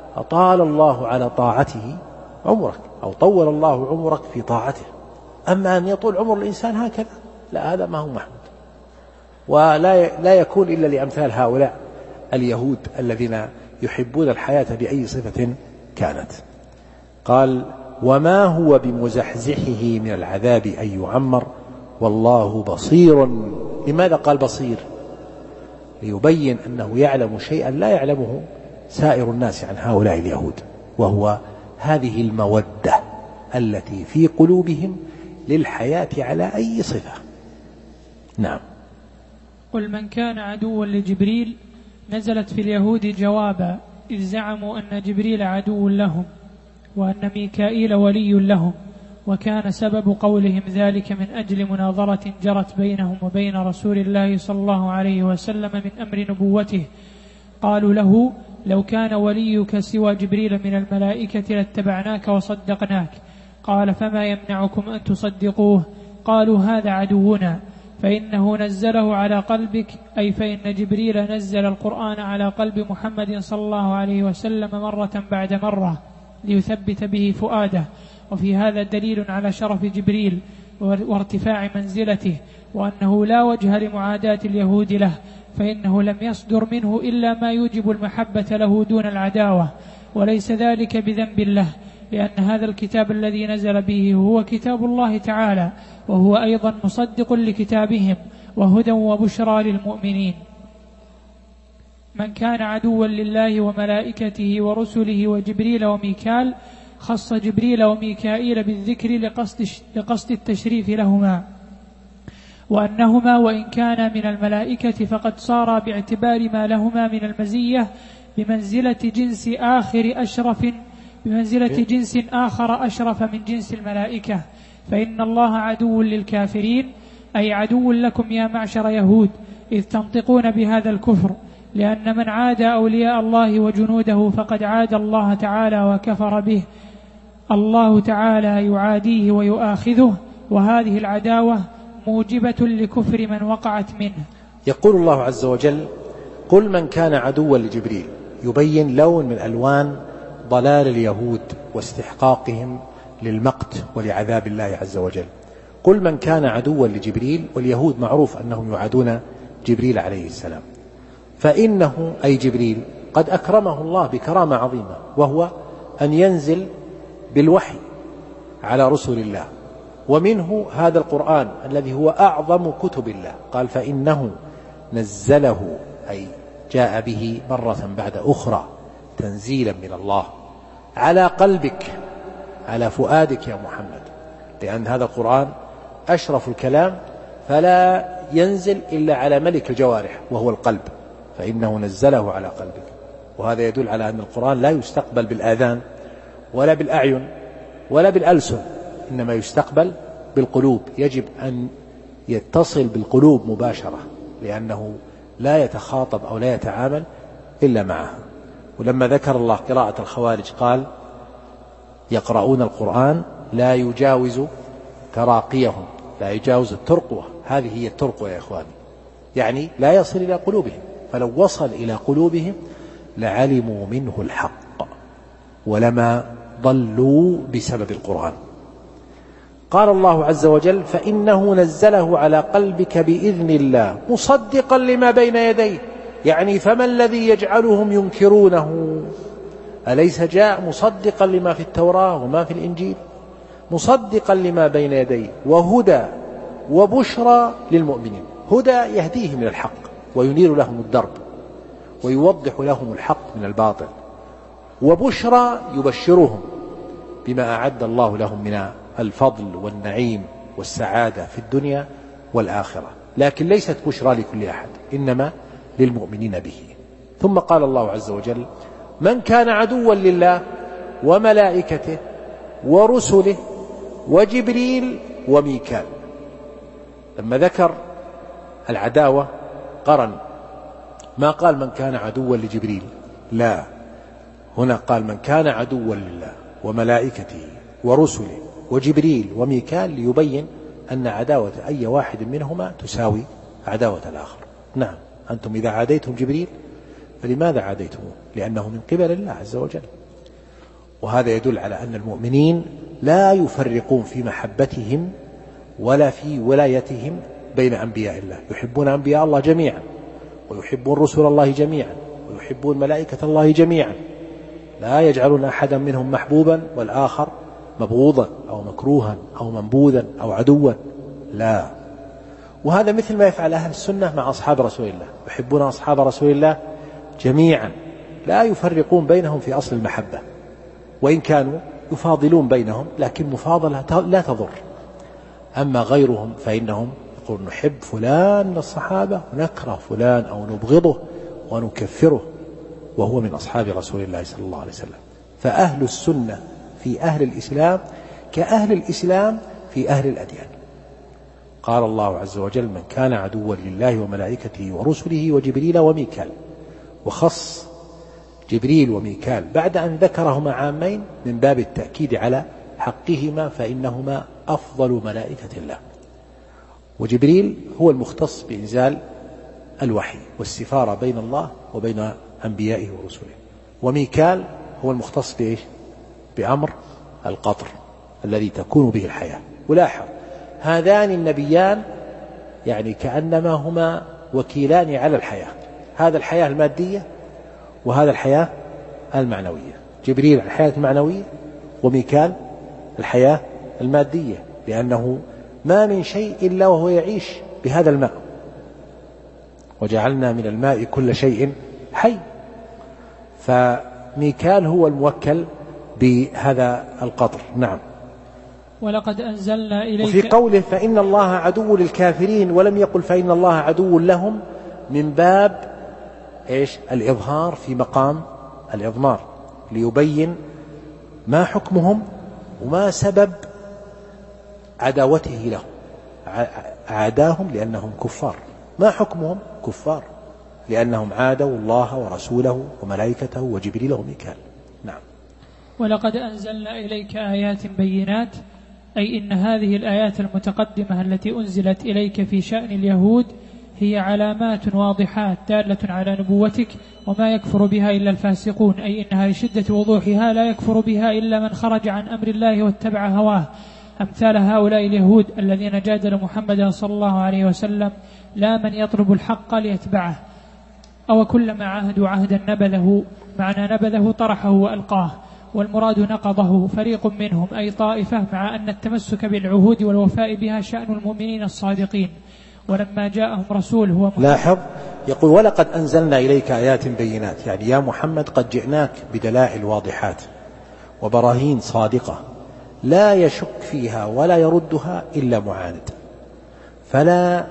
أطال الله على طاعته عمرك، أو طول الله عمرك في طاعته. أما أن يطول عمر الإنسان هكذا لا، هذا ما هو محمود، ولا يكون إلا لأمثال هؤلاء اليهود الذين يحبون الحياة بأي صفة كانت. قال وما هو بمزحزحه من العذاب أن يعمر والله بصير. لماذا قال بصير؟ ليبين أنه يعلم شيئا لا يعلمه سائر الناس عن هؤلاء اليهود، وهو هذه المودة التي في قلوبهم للحياة على أي صفة. نعم. قل من كان عدوا لجبريل نزلت في اليهود جوابا، إذ زعموا أن جبريل عدو لهم وأن ميكائيل ولي لهم، وكان سبب قولهم ذلك من أجل مناظرة جرت بينهم وبين رسول الله صلى الله عليه وسلم من أمر نبوته. قالوا له لو كان وليك سوى جبريل من الملائكة لاتبعناك وصدقناك. قال فما يمنعكم أن تصدقوه؟ قالوا هذا عدونا، فإنه نزله على قلبك، أي فإن جبريل نزل القرآن على قلب محمد صلى الله عليه وسلم مرة بعد مرة ليثبت به فؤاده. وفي هذا دليل على شرف جبريل وارتفاع منزلته، وأنه لا وجه لمعاداة اليهود له، فإنه لم يصدر منه إلا ما يوجب المحبة له دون العداوة، وليس ذلك بذنب له، لأن هذا الكتاب الذي نزل به هو كتاب الله تعالى، وهو أيضا مصدق لكتابهم وهدى وبشرى للمؤمنين. من كان عدوا لله وملائكته ورسله وجبريل وميكال، خص جبريل وميكائيل بالذكر لقصد التشريف لهما، وأنهما وإن كانا من الملائكة فقد صارا باعتبار ما لهما من المزية بمنزلة جنس آخر أشرف من جنس الملائكة. فإن الله عدو للكافرين، أي عدو لكم يا معشر يهود، إذ تنطقون بهذا الكفر، لأن من عاد أولياء الله وجنوده فقد عاد الله تعالى وكفر به. الله تعالى يعاديه ويؤاخذه، وهذه العداوة موجبة لكفر من وقعت منه. يقول الله عز وجل قل من كان عدوا لجبريل، يبين لون من ألوان ضلال اليهود واستحقاقهم للمقت ولعذاب الله عز وجل. قل من كان عدوا لجبريل، واليهود معروف أنهم يعادون جبريل عليه السلام، فإنه أي جبريل قد أكرمه الله بكرامة عظيمة، وهو أن ينزل بالوحي على رسل الله، ومنه هذا القرآن الذي هو أعظم كتب الله. قال فإنه نزله، أي جاء به مرة بعد أخرى تنزيلا من الله على قلبك، على فؤادك يا محمد، لأن هذا القرآن أشرف الكلام فلا ينزل إلا على ملك الجوارح وهو القلب، فإنه نزله على قلبك. وهذا يدل على أن القرآن لا يستقبل بالآذان ولا بالأعين ولا بالألسن، إنما يستقبل بالقلوب. يجب أن يتصل بالقلوب مباشرة، لأنه لا يتخاطب أو لا يتعامل إلا معها. ولما ذكر الله قراءة الخوارج قال يقرؤون القرآن لا يجاوز تراقيهم، لا يجاوز الترقوة. هذه هي الترقوة يا إخواني، يعني لا يصل إلى قلوبهم، فلو وصل إلى قلوبهم لعلموا منه الحق ولما ضلوا بسبب القرآن. قال الله عز وجل فإنه نزله على قلبك بإذن الله مصدقا لما بين يديه، يعني فما الذي يجعلهم ينكرونه؟ أليس جاء مصدقا لما في التوراة وما في الإنجيل، مصدقا لما بين يديه، وهدى وبشرى للمؤمنين. هدى يهديهم إلى الحق وينير لهم الدرب ويوضح لهم الحق من الباطل، وبشرى يبشرهم بما أعد الله لهم من الفضل والنعيم والسعادة في الدنيا والآخرة، لكن ليست بشرى لكل أحد، إنما للمؤمنين به. ثم قال الله عز وجل من كان عدوا لله وملائكته ورسله وجبريل وميكال. لما ذكر العداوة قرن، ما قال من كان عدوا لجبريل، لا، هنا قال من كان عدوا لله وملائكته ورسله وجبريل وميكال، ليبين أن عداوة أي واحد منهما تساوي عداوة الآخر. نعم، أنتم إذا عاديتم جبريل فلماذا عاديتموه؟ لأنه من قبل الله عز وجل، وهذا يدل على أن المؤمنين لا يفرقون في محبتهم ولا في ولايتهم بين أنبياء الله، يحبون أنبياء الله جميعا، ويحبون رسل الله جميعا، ويحبون ملائكة الله جميعا، لا يجعلون أحدا منهم محبوبا والآخر مبغوضا أو مكروها أو منبوذا أو عدوا، لا. وهذا مثل ما يفعل أهل السنة مع أصحاب رسول الله، يحبون أصحاب رسول الله جميعا، لا يفرقون بينهم في أصل المحبة، وإن كانوا يفاضلون بينهم لكن مفاضلة لا تضر. أما غيرهم فإنهم يقول نحب فلان من الصحابة ونكره فلان أو نبغضه ونكفره وهو من أصحاب رسول الله صلى الله عليه وسلم. فأهل السنة في أهل الإسلام كأهل الإسلام في أهل الأديان. قال الله عز وجل من كان عدوا لله وملائكته ورسله وجبريل وميكال، وخص جبريل وميكال بعد أن ذكرهما عامين من باب التأكيد على حقهما، فإنهما أفضل ملائكة الله. وجبريل هو المختص بإنزال الوحي والسفارة بين الله وبين أنبيائه ورسله، وميكال هو المختص بإيش؟ بأمر القطر الذي تكون به الحياة. ولاحظ هذان النبيان يعني كأنما هما وكيلان على الحياة، هذا الحياة المادية وهذا الحياة المعنوية. جبريل الحياة المعنوية وميكال الحياة المادية، لأنه ما من شيء إلا وهو يعيش بهذا الماء، وجعلنا من الماء كل شيء حي. فميكال هو الموكل بهذا القطر. نعم. ولقد أنزلنا إليك، وفي قوله فإن الله عدو للكافرين ولم يقل فإن الله عدو لهم من باب إيش؟ الإظهار في مقام الإضمار، ليبين ما حكمهم وما سبب عداوته لهم. عاداهم لأنهم كفار، ما حكمهم؟ كفار لأنهم عادوا الله ورسوله وملائكته وجبريل وميكال. نعم. ولقد أنزلنا إليك آيات بينات، أي إن هذه الآيات المتقدمة التي أنزلت إليك في شأن اليهود هي علامات واضحات دالة على نبوتك، وما يكفر بها إلا الفاسقون، أي إنها لشدة وضوحها لا يكفر بها إلا من خرج عن أمر الله واتبع هواه، أمثال هؤلاء اليهود الذين جادلوا محمدا صلى الله عليه وسلم لا من يطلب الحق ليتبعه. أو كلما عاهدوا عهدا نبذه، معنى نبذه طرحه وألقاه، والمراد نقضه فريق منهم أي طائفة، مع أن التمسك بالعهود والوفاء بها شأن المؤمنين الصادقين. ولما جاءهم رسول هو محمد. لاحظ يقول ولقد أنزلنا إليك آيات بينات، يعني يا محمد قد جئناك بدلائل واضحات وبراهين صادقة لا يشك فيها ولا يردها إلا معاند، فلا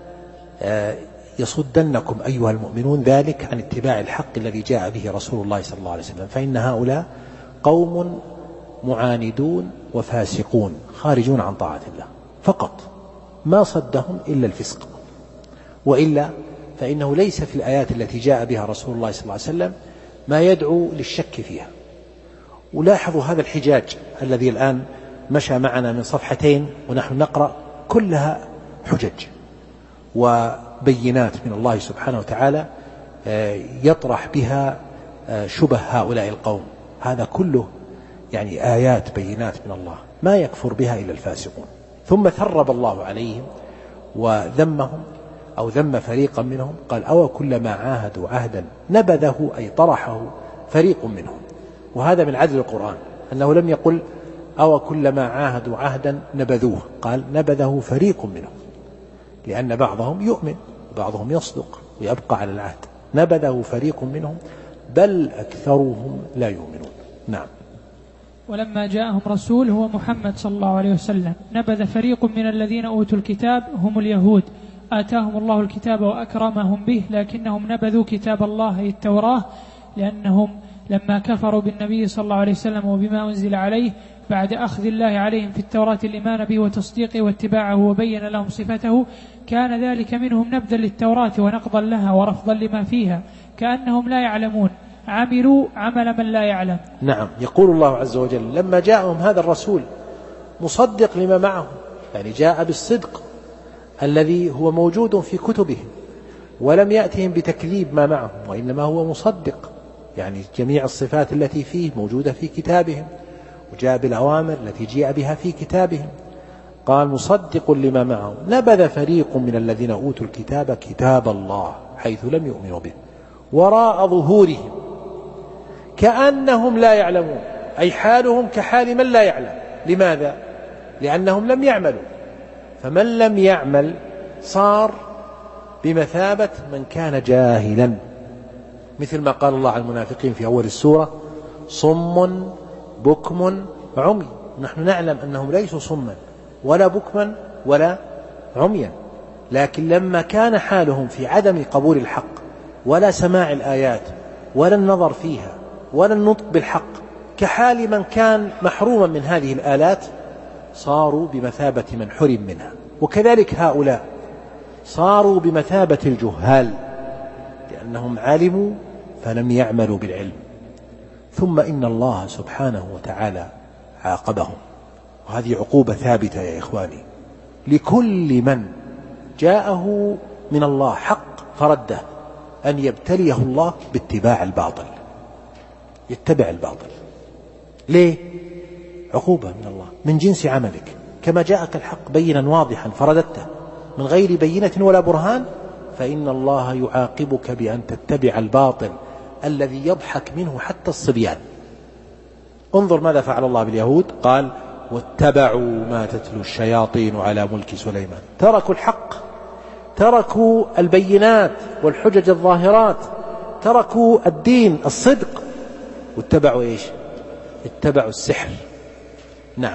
يصدنكم أيها المؤمنون ذلك عن اتباع الحق الذي جاء به رسول الله صلى الله عليه وسلم، فإن هؤلاء قوم معاندون وفاسقون خارجون عن طاعة الله فقط، ما صدهم إلا الفسق، وإلا فإنه ليس في الآيات التي جاء بها رسول الله صلى الله عليه وسلم ما يدعو للشك فيها. ولاحظوا هذا الحجاج الذي الآن مشى معنا من صفحتين ونحن نقرأ، كلها حجج وبينات من الله سبحانه وتعالى يطرح بها شبه هؤلاء القوم. هذا كله يعني آيات بينات من الله ما يكفر بها إلا الفاسقون. ثم ثرب الله عليهم وذمهم أو ذم فريقا منهم، قال أو كلما عاهدوا عهدا نبذه أي طرحه فريق منهم. وهذا من عدل القرآن أنه لم يقل أو كلما عاهدوا عهدا نبذوه، قال نبذه فريق منهم، لأن بعضهم يؤمن وبعضهم يصدق ويبقى على العهد. نبذه فريق منهم بل أكثرهم لا يؤمنون. نعم. ولما جاءهم رسول هو محمد صلى الله عليه وسلم نبذ فريق من الذين أوتوا الكتاب هم اليهود، آتاهم الله الكتاب وأكرمهم به، لكنهم نبذوا كتاب الله أي التوراة، لأنهم لما كفروا بالنبي صلى الله عليه وسلم وبما أنزل عليه بعد أخذ الله عليهم في التوراة الإيمان به وتصديقه واتباعه وبين لهم صفته، كان ذلك منهم نبذا للتوراة ونقضا لها ورفضا لما فيها، كأنهم لا يعلمون، عملوا عمل من لا يعلم. نعم. يقول الله عز وجل لما جاءهم هذا الرسول مصدق لما معهم، يعني جاء بالصدق الذي هو موجود في كتبهم، ولم يأتهم بتكذيب ما معهم، وإنما هو مصدق يعني جميع الصفات التي فيه موجودة في كتابهم، وجاء بالأوامر التي جاء بها في كتابهم. قال مصدق لما معهم نبذ فريق من الذين أوتوا الكتاب كتاب الله حيث لم يؤمنوا به وراء ظهورهم كأنهم لا يعلمون، أي حالهم كحال من لا يعلم. لماذا؟ لأنهم لم يعملوا، فمن لم يعمل صار بمثابة من كان جاهلا، مثل ما قال الله عن المنافقين في أول السورة صم بكم عمي. نحن نعلم أنهم ليسوا صما ولا بكما ولا عميا، لكن لما كان حالهم في عدم قبول الحق ولا سماع الآيات ولا النظر فيها ولا النطق بالحق كحال من كان محروما من هذه الآلات صاروا بمثابة من حرم منها. وكذلك هؤلاء صاروا بمثابة الجهال لأنهم علموا فلم يعملوا بالعلم. ثم إن الله سبحانه وتعالى عاقبهم، وهذه عقوبة ثابتة يا إخواني لكل من جاءه من الله حق فرده، أن يبتليه الله باتباع الباطل، يتبع الباطل. ليه؟ عقوبة من الله من جنس عملك، كما جاءك الحق بينا واضحا فرددته من غير بينة ولا برهان، فإن الله يعاقبك بأن تتبع الباطل الذي يضحك منه حتى الصبيان. انظر ماذا فعل الله باليهود، قال واتبعوا ما تتلو الشياطين على ملك سليمان. تركوا الحق، تركوا البينات والحجج الظاهرات، تركوا الدين الصدق، واتبعوا ايش؟ اتبعوا السحر. نعم.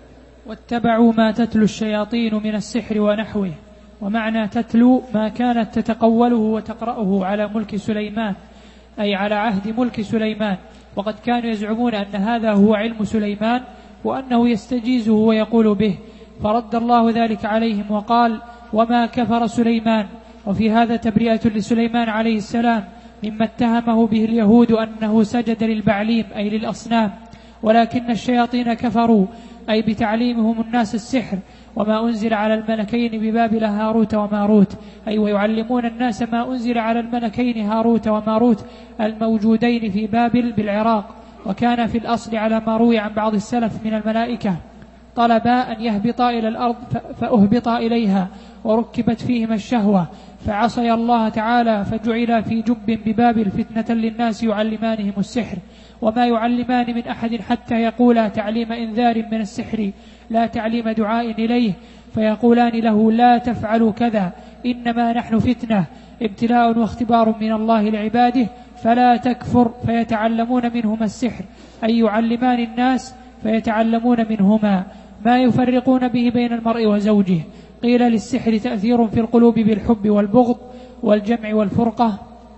واتبعوا ما تتلو الشياطين من السحر ونحوه. ومعنى تتلو ما كانت تتقوله وتقرأه على ملك سليمان، أي على عهد ملك سليمان، وقد كانوا يزعمون أن هذا هو علم سليمان وأنه يستجيزه ويقول به، فرد الله ذلك عليهم وقال وما كفر سليمان. وفي هذا تبرئة لسليمان عليه السلام مما اتهمه به اليهود أنه سجد للبعليم أي للأصنام، ولكن الشياطين كفروا أي بتعليمهم الناس السحر وما أنزل على الملكين ببابل هاروت وماروت، أي ويعلمون الناس ما أنزل على الملكين هاروت وماروت الموجودين في بابل بالعراق. وكان في الأصل على ما روي عن بعض السلف من الملائكة طلبا أن يهبطا إلى الأرض فأهبطا إليها وركبت فيهما الشهوة فعصي الله تعالى فجعل في جب ببابل فتنة للناس يعلمانهم السحر، وما يعلمان من أحد حتى يقولا تعليم إنذار من السحر لا تعليم دعاء إليه، فيقولان له لا تفعلوا كذا إنما نحن فتنة ابتلاء واختبار من الله لعباده فلا تكفر، فيتعلمون منهما السحر أي يعلمان الناس فيتعلمون منهما ما يفرقون به بين المرء وزوجه. قيل للسحر تأثير في القلوب بالحب والبغض والجمع والفرقة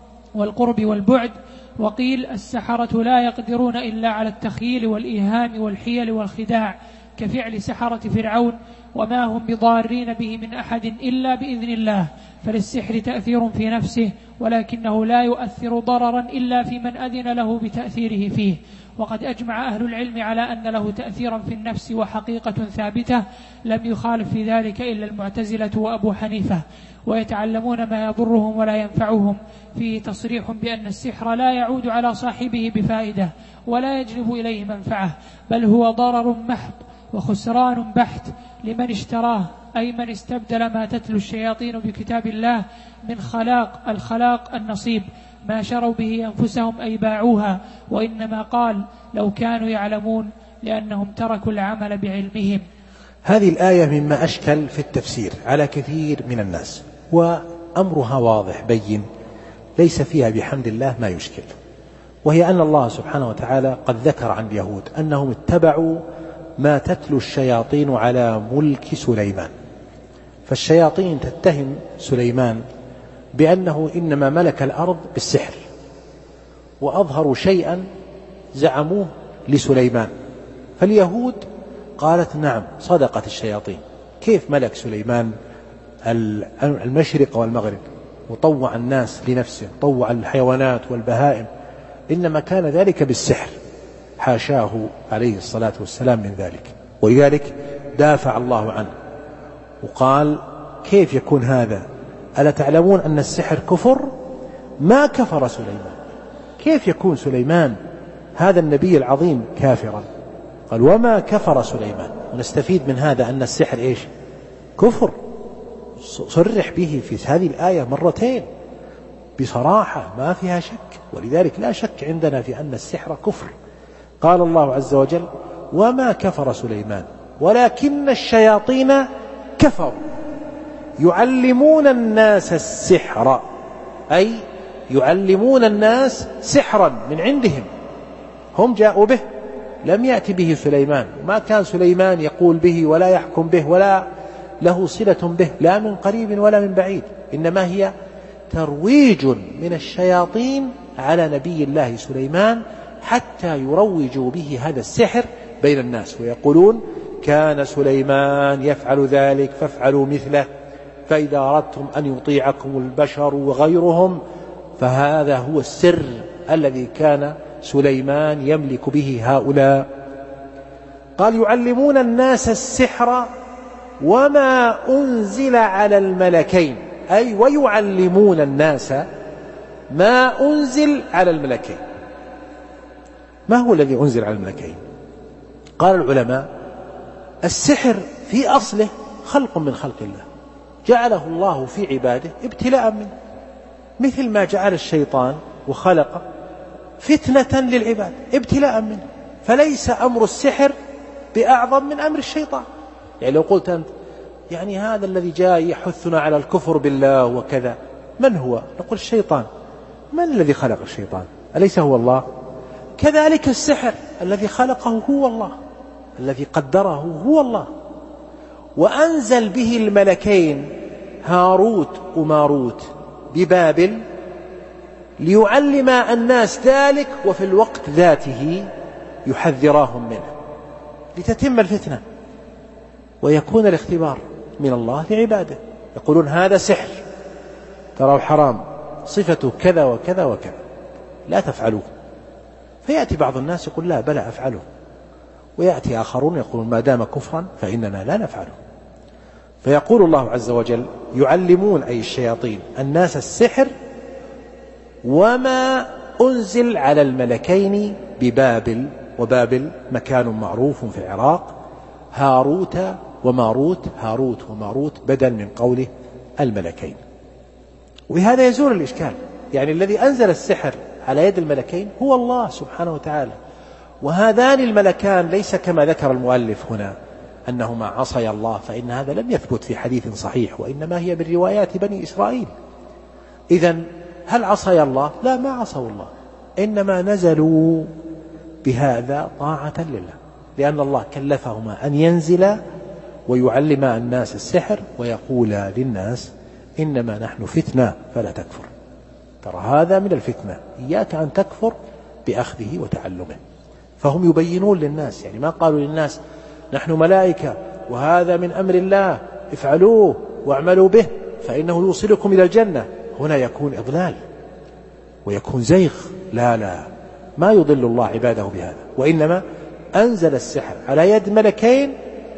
والقرب والبعد. وقيل السحرة لا يقدرون إلا على التخييل والإيهام والحيل والخداع كفعل سحرة فرعون، وما هم بضارين به من أحد إلا بإذن الله. فللسحر تأثير في نفسه ولكنه لا يؤثر ضررا إلا في من أذن له بتأثيره فيه. وقد أجمع أهل العلم على أن له تأثيرا في النفس وحقيقة ثابتة لم يخالف في ذلك إلا المعتزلة وأبو حنيفة، ويتعلمون ما يضرهم ولا ينفعهم. فيه تصريح بأن السحر لا يعود على صاحبه بفائدة ولا يجلب إليه منفعة، بل هو ضرر محض وخسران بحت لمن اشتراه، أي من استبدل ما تتلو الشياطين بكتاب الله من الخلاق النصيب ما شروا به أنفسهم أي باعوها. وإنما قال لو كانوا يعلمون لأنهم تركوا العمل بعلمهم. هذه الآية مما أشكل في التفسير على كثير من الناس، وأمرها واضح بين ليس فيها بحمد الله ما يشكل، وهي أن الله سبحانه وتعالى قد ذكر عن اليهود أنهم اتبعوا ما تتلو الشياطين على ملك سليمان. فالشياطين تتهم سليمان بأنه إنما ملك الأرض بالسحر، وأظهروا شيئا زعموه لسليمان. فاليهود قالت نعم صدقت الشياطين، كيف ملك سليمان المشرق والمغرب وطوع الناس لنفسه، طوع الحيوانات والبهائم، إنما كان ذلك بالسحر، حاشاه عليه الصلاة والسلام من ذلك. ولذلك دافع الله عنه وقال كيف يكون هذا؟ ألا تعلمون أن السحر كفر؟ ما كفر سليمان، كيف يكون سليمان هذا النبي العظيم كافرا؟ قال وما كفر سليمان. ونستفيد من هذا أن السحر إيش؟ كفر، صرح به في هذه الآية مرتين بصراحة ما فيها شك، ولذلك لا شك عندنا في أن السحر كفر. قال الله عز وجل وما كفر سليمان ولكن الشياطين كفروا يعلمون الناس السحر، أي يعلمون الناس سحرا من عندهم، هم جاءوا به، لم يأتي به سليمان، ما كان سليمان يقول به ولا يحكم به ولا له صلة به لا من قريب ولا من بعيد، إنما هي ترويج من الشياطين على نبي الله سليمان حتى يروجوا به هذا السحر بين الناس، ويقولون كان سليمان يفعل ذلك فافعلوا مثله، فإذا أردتم أن يطيعكم البشر وغيرهم فهذا هو السر الذي كان سليمان يملك به هؤلاء. قال يعلمون الناس السحر وما أنزل على الملكين، أي ويعلمون الناس ما أنزل على الملكين. ما هو الذي أنزل على الملكين؟ قال العلماء السحر في أصله خلق من خلق الله، جعله الله في عباده ابتلاء منه، مثل ما جعل الشيطان وخلقه فتنة للعباد ابتلاء منه، فليس أمر السحر بأعظم من أمر الشيطان. يعني لو قلت أنت يعني هذا الذي جاء يحثنا على الكفر بالله وكذا من هو؟ نقول الشيطان. من الذي خلق الشيطان؟ أليس هو الله؟ كذلك السحر الذي خلقه هو الله، الذي قدره هو الله، وأنزل به الملكين هاروت وماروت ببابل ليعلم الناس ذلك، وفي الوقت ذاته يحذراهم منه لتتم الفتنة ويكون الاختبار من الله لعباده. يقولون هذا سحر ترى حرام، صفته كذا وكذا وكذا لا تفعلوه، فيأتي بعض الناس يقول لا بلى أفعله، ويأتي آخرون يقولون ما دام كفرا فإننا لا نفعله. فيقول الله عز وجل يعلمون أي الشياطين الناس السحر وما أنزل على الملكين ببابل، وبابل مكان معروف في العراق، هاروت وماروت، هاروت وماروت بدل من قوله الملكين. وبهذا يزول الإشكال، يعني الذي أنزل السحر على يد الملكين هو الله سبحانه وتعالى، وهذان الملكان ليس كما ذكر المؤلف هنا أنهما عصي الله، فإن هذا لم يثبت في حديث صحيح، وإنما هي بالروايات بني إسرائيل. إذن هل عصي الله؟ لا، ما عصوا الله، إنما نزلوا بهذا طاعة لله، لأن الله كلفهما أن ينزل ويعلم الناس السحر ويقول للناس إنما نحن فتنة فلا تكفر. ترى هذا من الفتنة، إياك أن تكفر بأخذه وتعلمه. فهم يبينون للناس، يعني ما قالوا للناس نحن ملائكة وهذا من أمر الله افعلوه واعملوا به فإنه يوصلكم إلى الجنة، هنا يكون إضلال ويكون زيغ. لا لا، ما يضل الله عباده بهذا، وإنما أنزل السحر على يد ملكين،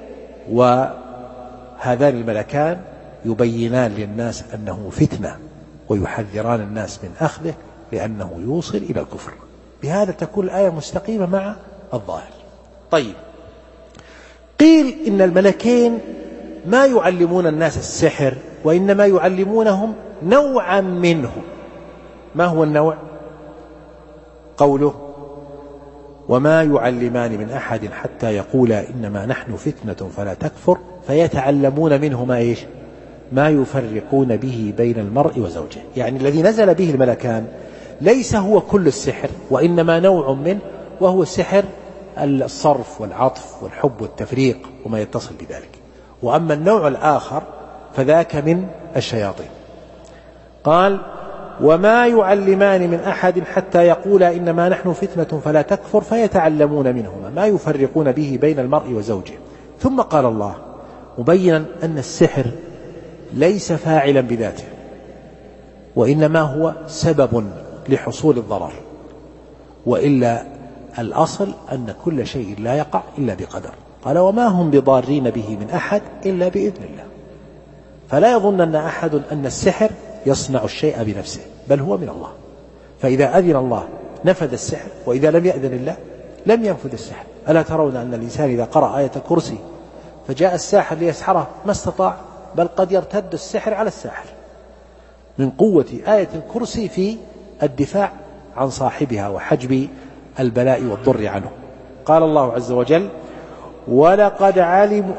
وهذان الملكان يبينان للناس أنه فتنة ويحذران الناس من أخذه لأنه يوصل إلى الكفر. بهذا تكون الآية مستقيمة مع الظاهر. طيب، قيل إن الملكين ما يعلمون الناس السحر، وإنما يعلمونهم نوعا منه. ما هو النوع؟ قوله وما يعلمان من أحد حتى يقولا إنما نحن فتنة فلا تكفر فيتعلمون منهما إيش؟ ما يفرقون به بين المرء وزوجه. يعني الذي نزل به الملكان ليس هو كل السحر، وإنما نوع منه، وهو سحر الصرف والعطف والحب والتفريق وما يتصل بذلك. وأما النوع الآخر فذاك من الشياطين. قال وما يعلمان من أحد حتى يقولا إنما نحن فتنة فلا تكفر فيتعلمون منهما ما يفرقون به بين المرء وزوجه. ثم قال الله مبينا أن السحر ليس فاعلا بذاته، وإنما هو سبب لحصول الضرر، وإلا الأصل أن كل شيء لا يقع إلا بقدر. قال وما هم بضارين به من أحد إلا بإذن الله. فلا يظن أحد أن السحر يصنع الشيء بنفسه، بل هو من الله. فإذا أذن الله نفذ السحر، وإذا لم يأذن الله لم ينفذ السحر. ألا ترون أن الإنسان إذا قرأ آية الكرسي فجاء الساحر ليسحره ما استطاع، بل قد يرتد السحر على الساحر من قوة آية الكرسي في الدفاع عن صاحبها وحجب البلاء والضر عنه. قال الله عز وجل: ولقد علموا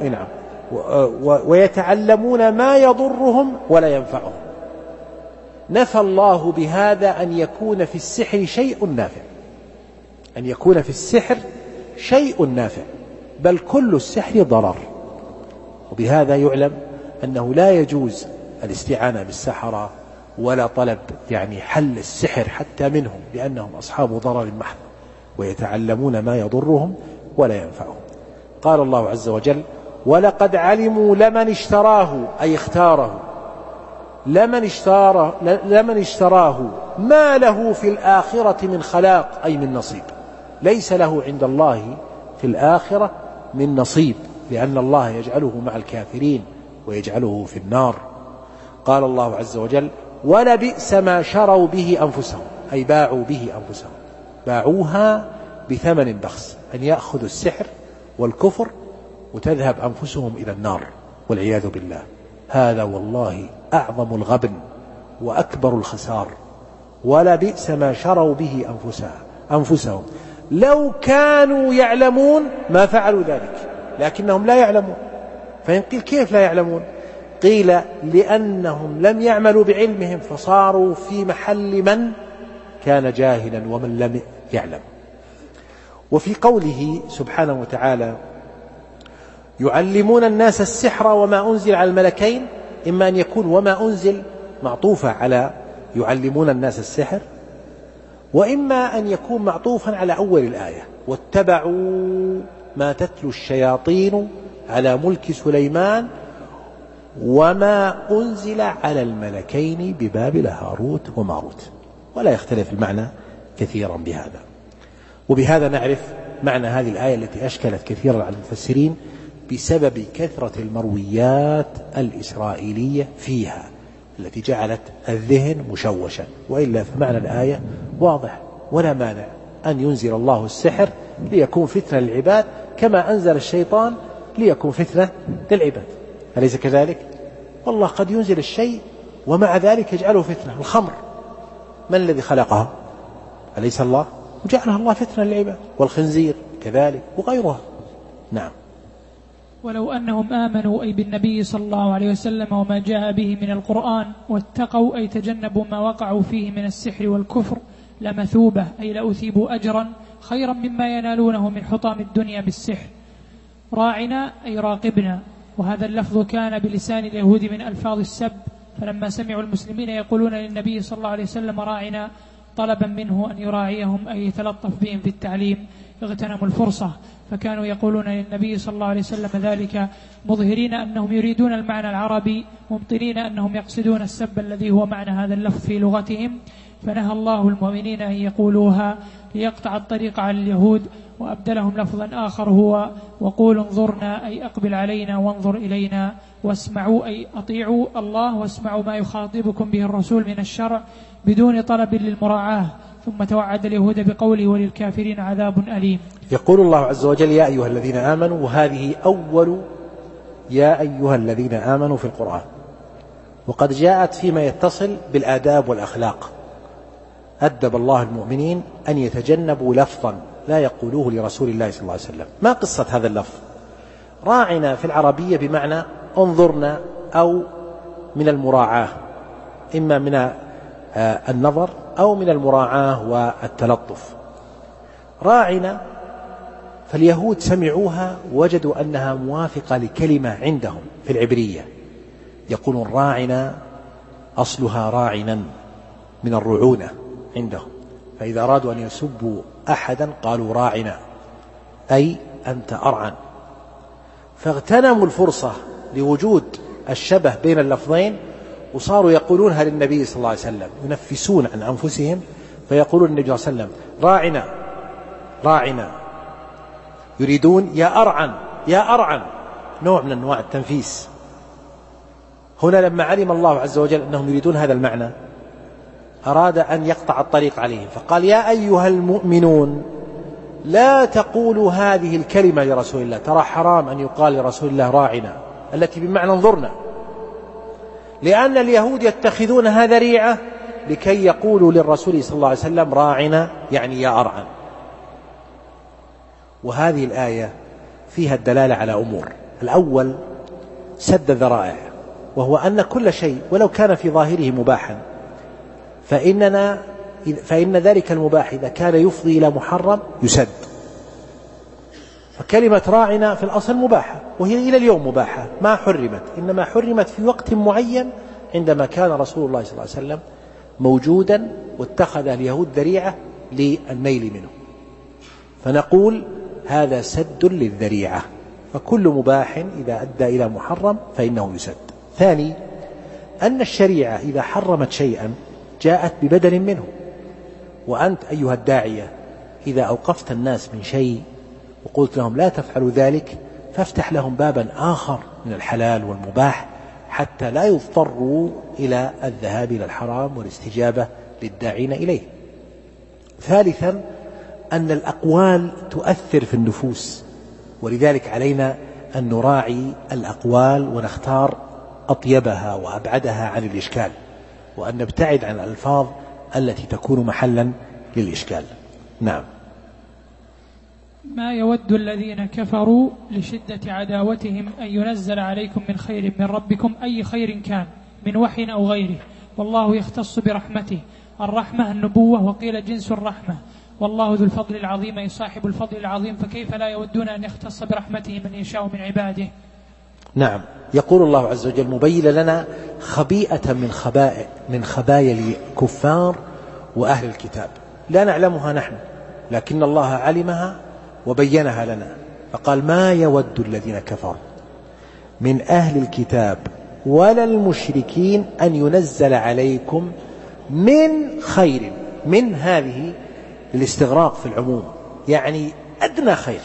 ويتعلمون ما يضرهم ولا ينفعهم. نفى الله بهذا أن يكون في السحر شيء نافع، أن يكون في السحر شيء نافع، بل كل السحر ضرر. وبهذا يعلم أنه لا يجوز الاستعانة بالسحرة ولا طلب حل السحر حتى منهم، لأنهم أصحاب ضرر محض، ويتعلمون ما يضرهم ولا ينفعهم. قال الله عز وجل: ولقد علموا لمن اشتراه، أي اختاره، لمن اشتراه ما له في الآخرة من خلاق، أي من نصيب. ليس له عند الله في الآخرة من نصيب، لأن الله يجعله مع الكافرين ويجعله في النار. قال الله عز وجل: ولبئس ما شروا به أنفسهم، أي باعوا به أنفسهم، باعوها بثمن بخس، أن يأخذوا السحر والكفر وتذهب أنفسهم إلى النار والعياذ بالله. هذا والله أعظم الغبن وأكبر الخسار. ولبئس ما شروا به أنفسهم لو كانوا يعلمون ما فعلوا ذلك، لكنهم لا يعلمون. فإن قيل كيف لا يعلمون؟ قيل لأنهم لم يعملوا بعلمهم، فصاروا في محل من كان جاهلا ومن لم يعلم. وفي قوله سبحانه وتعالى: يعلمون الناس السحر وما أنزل على الملكين، إما أن يكون وما أنزل معطوفة على يعلمون الناس السحر، وإما أن يكون معطوفا على أول الآية: واتبعوا ما تتلو الشياطين على ملك سليمان وما أنزل على الملكين ببابل هاروت وماروت. ولا يختلف المعنى كثيرا بهذا. وبهذا نعرف معنى هذه الآية التي أشكلت كثيرا على المفسرين بسبب كثرة المرويات الإسرائيلية فيها التي جعلت الذهن مشوشا. وإلا فمعنى الآية واضح، ولا مانع أن ينزل الله السحر ليكون فتنة للعباد، كما أنزل الشيطان ليكون فتنة للعباد. أليس كذلك؟ والله قد ينزل الشيء ومع ذلك يجعله فتنة. الخمر من الذي خلقها؟ أليس الله؟ وجعلها الله فتنة للعباد. والخنزير كذلك وغيرها. نعم. ولو أنهم آمنوا أي بالنبي صلى الله عليه وسلم وما جاء به من القرآن، واتقوا أي تجنبوا ما وقعوا فيه من السحر والكفر، لمثوبة أي لأثيبوا أجرا خيرا مما ينالونه من حطام الدنيا بالسحر. راعنا أي راقبنا، وهذا اللفظ كان بلسان اليهود من ألفاظ السب، فلما سمعوا المسلمين يقولون للنبي صلى الله عليه وسلم راعنا طلبا منه أن يراعيهم أي يتلطف بهم في التعليم، اغتنموا الفرصة، فكانوا يقولون للنبي صلى الله عليه وسلم ذلك مظهرين أنهم يريدون المعنى العربي، مبطنين أنهم يقصدون السب الذي هو معنى هذا اللفظ في لغتهم، فنهى الله المؤمنين أن يقولوها ليقطع الطريق على اليهود، وأبدلهم لفظا آخر هو وقولوا انظرنا أي أقبل علينا وانظر إلينا، واسمعوا أي أطيعوا الله واسمعوا ما يخاطبكم به الرسول من الشرع بدون طلب للمراعاة. ثم توعد اليهود بقوله وللكافرين عذاب أليم. يقول الله عز وجل: يا أيها الذين آمنوا، وهذه أول يا أيها الذين آمنوا في القرآن، وقد جاءت فيما يتصل بالآداب والأخلاق. أدب الله المؤمنين أن يتجنبوا لفظا لا يقولوه لرسول الله صلى الله عليه وسلم. ما قصة هذا اللفظ؟ راعنا في العربية بمعنى انظرنا، أو من المراعاة، إما من النظر أو من المراعاة والتلطف. راعنا، فاليهود سمعوها وجدوا أنها موافقة لكلمة عندهم في العبرية، يقولون راعنا أصلها راعنا من الرعونة عندهم، فإذا أرادوا أن يسبوا أحدا قالوا راعنا أي أنت أرعن. فاغتنموا الفرصة لوجود الشبه بين اللفظين، وصاروا يقولونها للنبي صلى الله عليه وسلم، ينفسون عن أنفسهم فيقولون النبي صلى الله عليه وسلم راعنا راعنا، يريدون يا أرعن يا أرعن، نوع من أنواع التنفيس. هنا لما علم الله عز وجل أنهم يريدون هذا المعنى أراد أن يقطع الطريق عليهم، فقال يا أيها المؤمنون لا تقولوا هذه الكلمة لرسول الله، ترى حرام أن يقال لرسول الله راعنا، التي بمعنى انظرنا، لأن اليهود يتخذونها ذريعة لكي يقولوا للرسول صلى الله عليه وسلم راعنا، يعني يا أرعن. وهذه الآية فيها الدلالة على أمور: الأول سد الذرائع، وهو أن كل شيء ولو كان في ظاهره مباحا فإن ذلك المباح إذا كان يفضي إلى محرم يسد. فكلمة راعنا في الأصل مباحة، وهي إلى اليوم مباحة، ما حرمت، إنما حرمت في وقت معين عندما كان رسول الله صلى الله عليه وسلم موجودا واتخذ اليهود ذريعة للنيل منه، فنقول هذا سد للذريعة، فكل مباح إذا أدى إلى محرم فإنه يسد. ثاني، أن الشريعة إذا حرمت شيئا جاءت ببدل منه، وأنت أيها الداعية إذا أوقفت الناس من شيء وقلت لهم لا تفعلوا ذلك فافتح لهم بابا آخر من الحلال والمباح حتى لا يضطروا إلى الذهاب إلى الحرام والاستجابة للداعين إليه. ثالثا، أن الأقوال تؤثر في النفوس، ولذلك علينا أن نراعي الأقوال ونختار أطيبها وأبعدها عن الإشكال، وأن نبتعد عن الألفاظ التي تكون محلا للإشكال. نعم. ما يود الذين كفروا لشدة عداوتهم أن ينزل عليكم من خير من ربكم، أي خير كان من وحي أو غيره، والله يختص برحمته. الرحمة النبوة، وقيل جنس الرحمة، والله ذو الفضل العظيم أي صاحب الفضل العظيم، فكيف لا يودون أن يختص برحمته من يشاء من عباده. نعم. يقول الله عز وجل مبين لنا خبيئة من خبايا الكفار وأهل الكتاب لا نعلمها نحن، لكن الله علمها وبينها لنا، فقال ما يود الذين كفروا من أهل الكتاب ولا المشركين أن ينزل عليكم من خير. من هذه للاستغراق في العموم، يعني أدنى خير.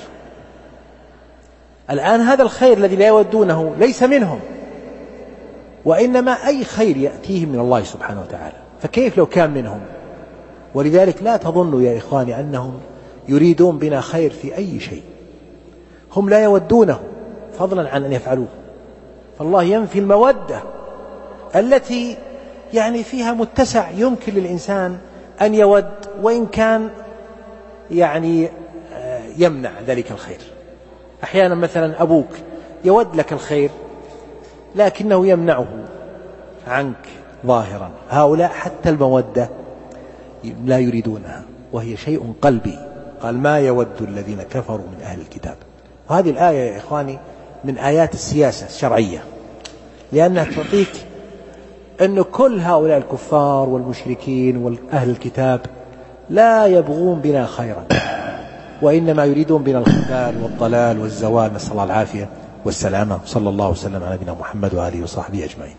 الآن هذا الخير الذي لا يودونه ليس منهم، وإنما أي خير يأتيهم من الله سبحانه وتعالى، فكيف لو كان منهم؟ ولذلك لا تظنوا يا إخواني أنهم يريدون بنا خير في أي شيء، هم لا يودونه فضلا عن أن يفعلوه. فالله ينفي المودة التي يعني فيها متسع يمكن للإنسان أن يود، وإن كان يعني يمنع ذلك الخير. أحيانا مثلا أبوك يود لك الخير لكنه يمنعه عنك ظاهرا، هؤلاء حتى المودة لا يريدونها، وهي شيء قلبي. قال ما يود الذين كفروا من أهل الكتاب. وهذه الآية يا إخواني من آيات السياسة الشرعية، لأنها تعطيك أن كل هؤلاء الكفار والمشركين وأهل الكتاب لا يبغون بنا خيرا، وإنما يريدون بنا الخذلان والضلال والزوال، نسأل الله العافية والسلامة. صلى الله وسلم على نبينا محمد وآله وصحبه أجمعين.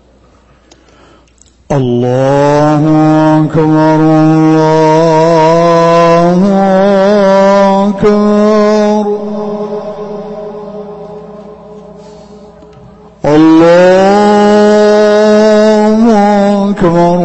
الله أكبر الله أكبر الله أكبر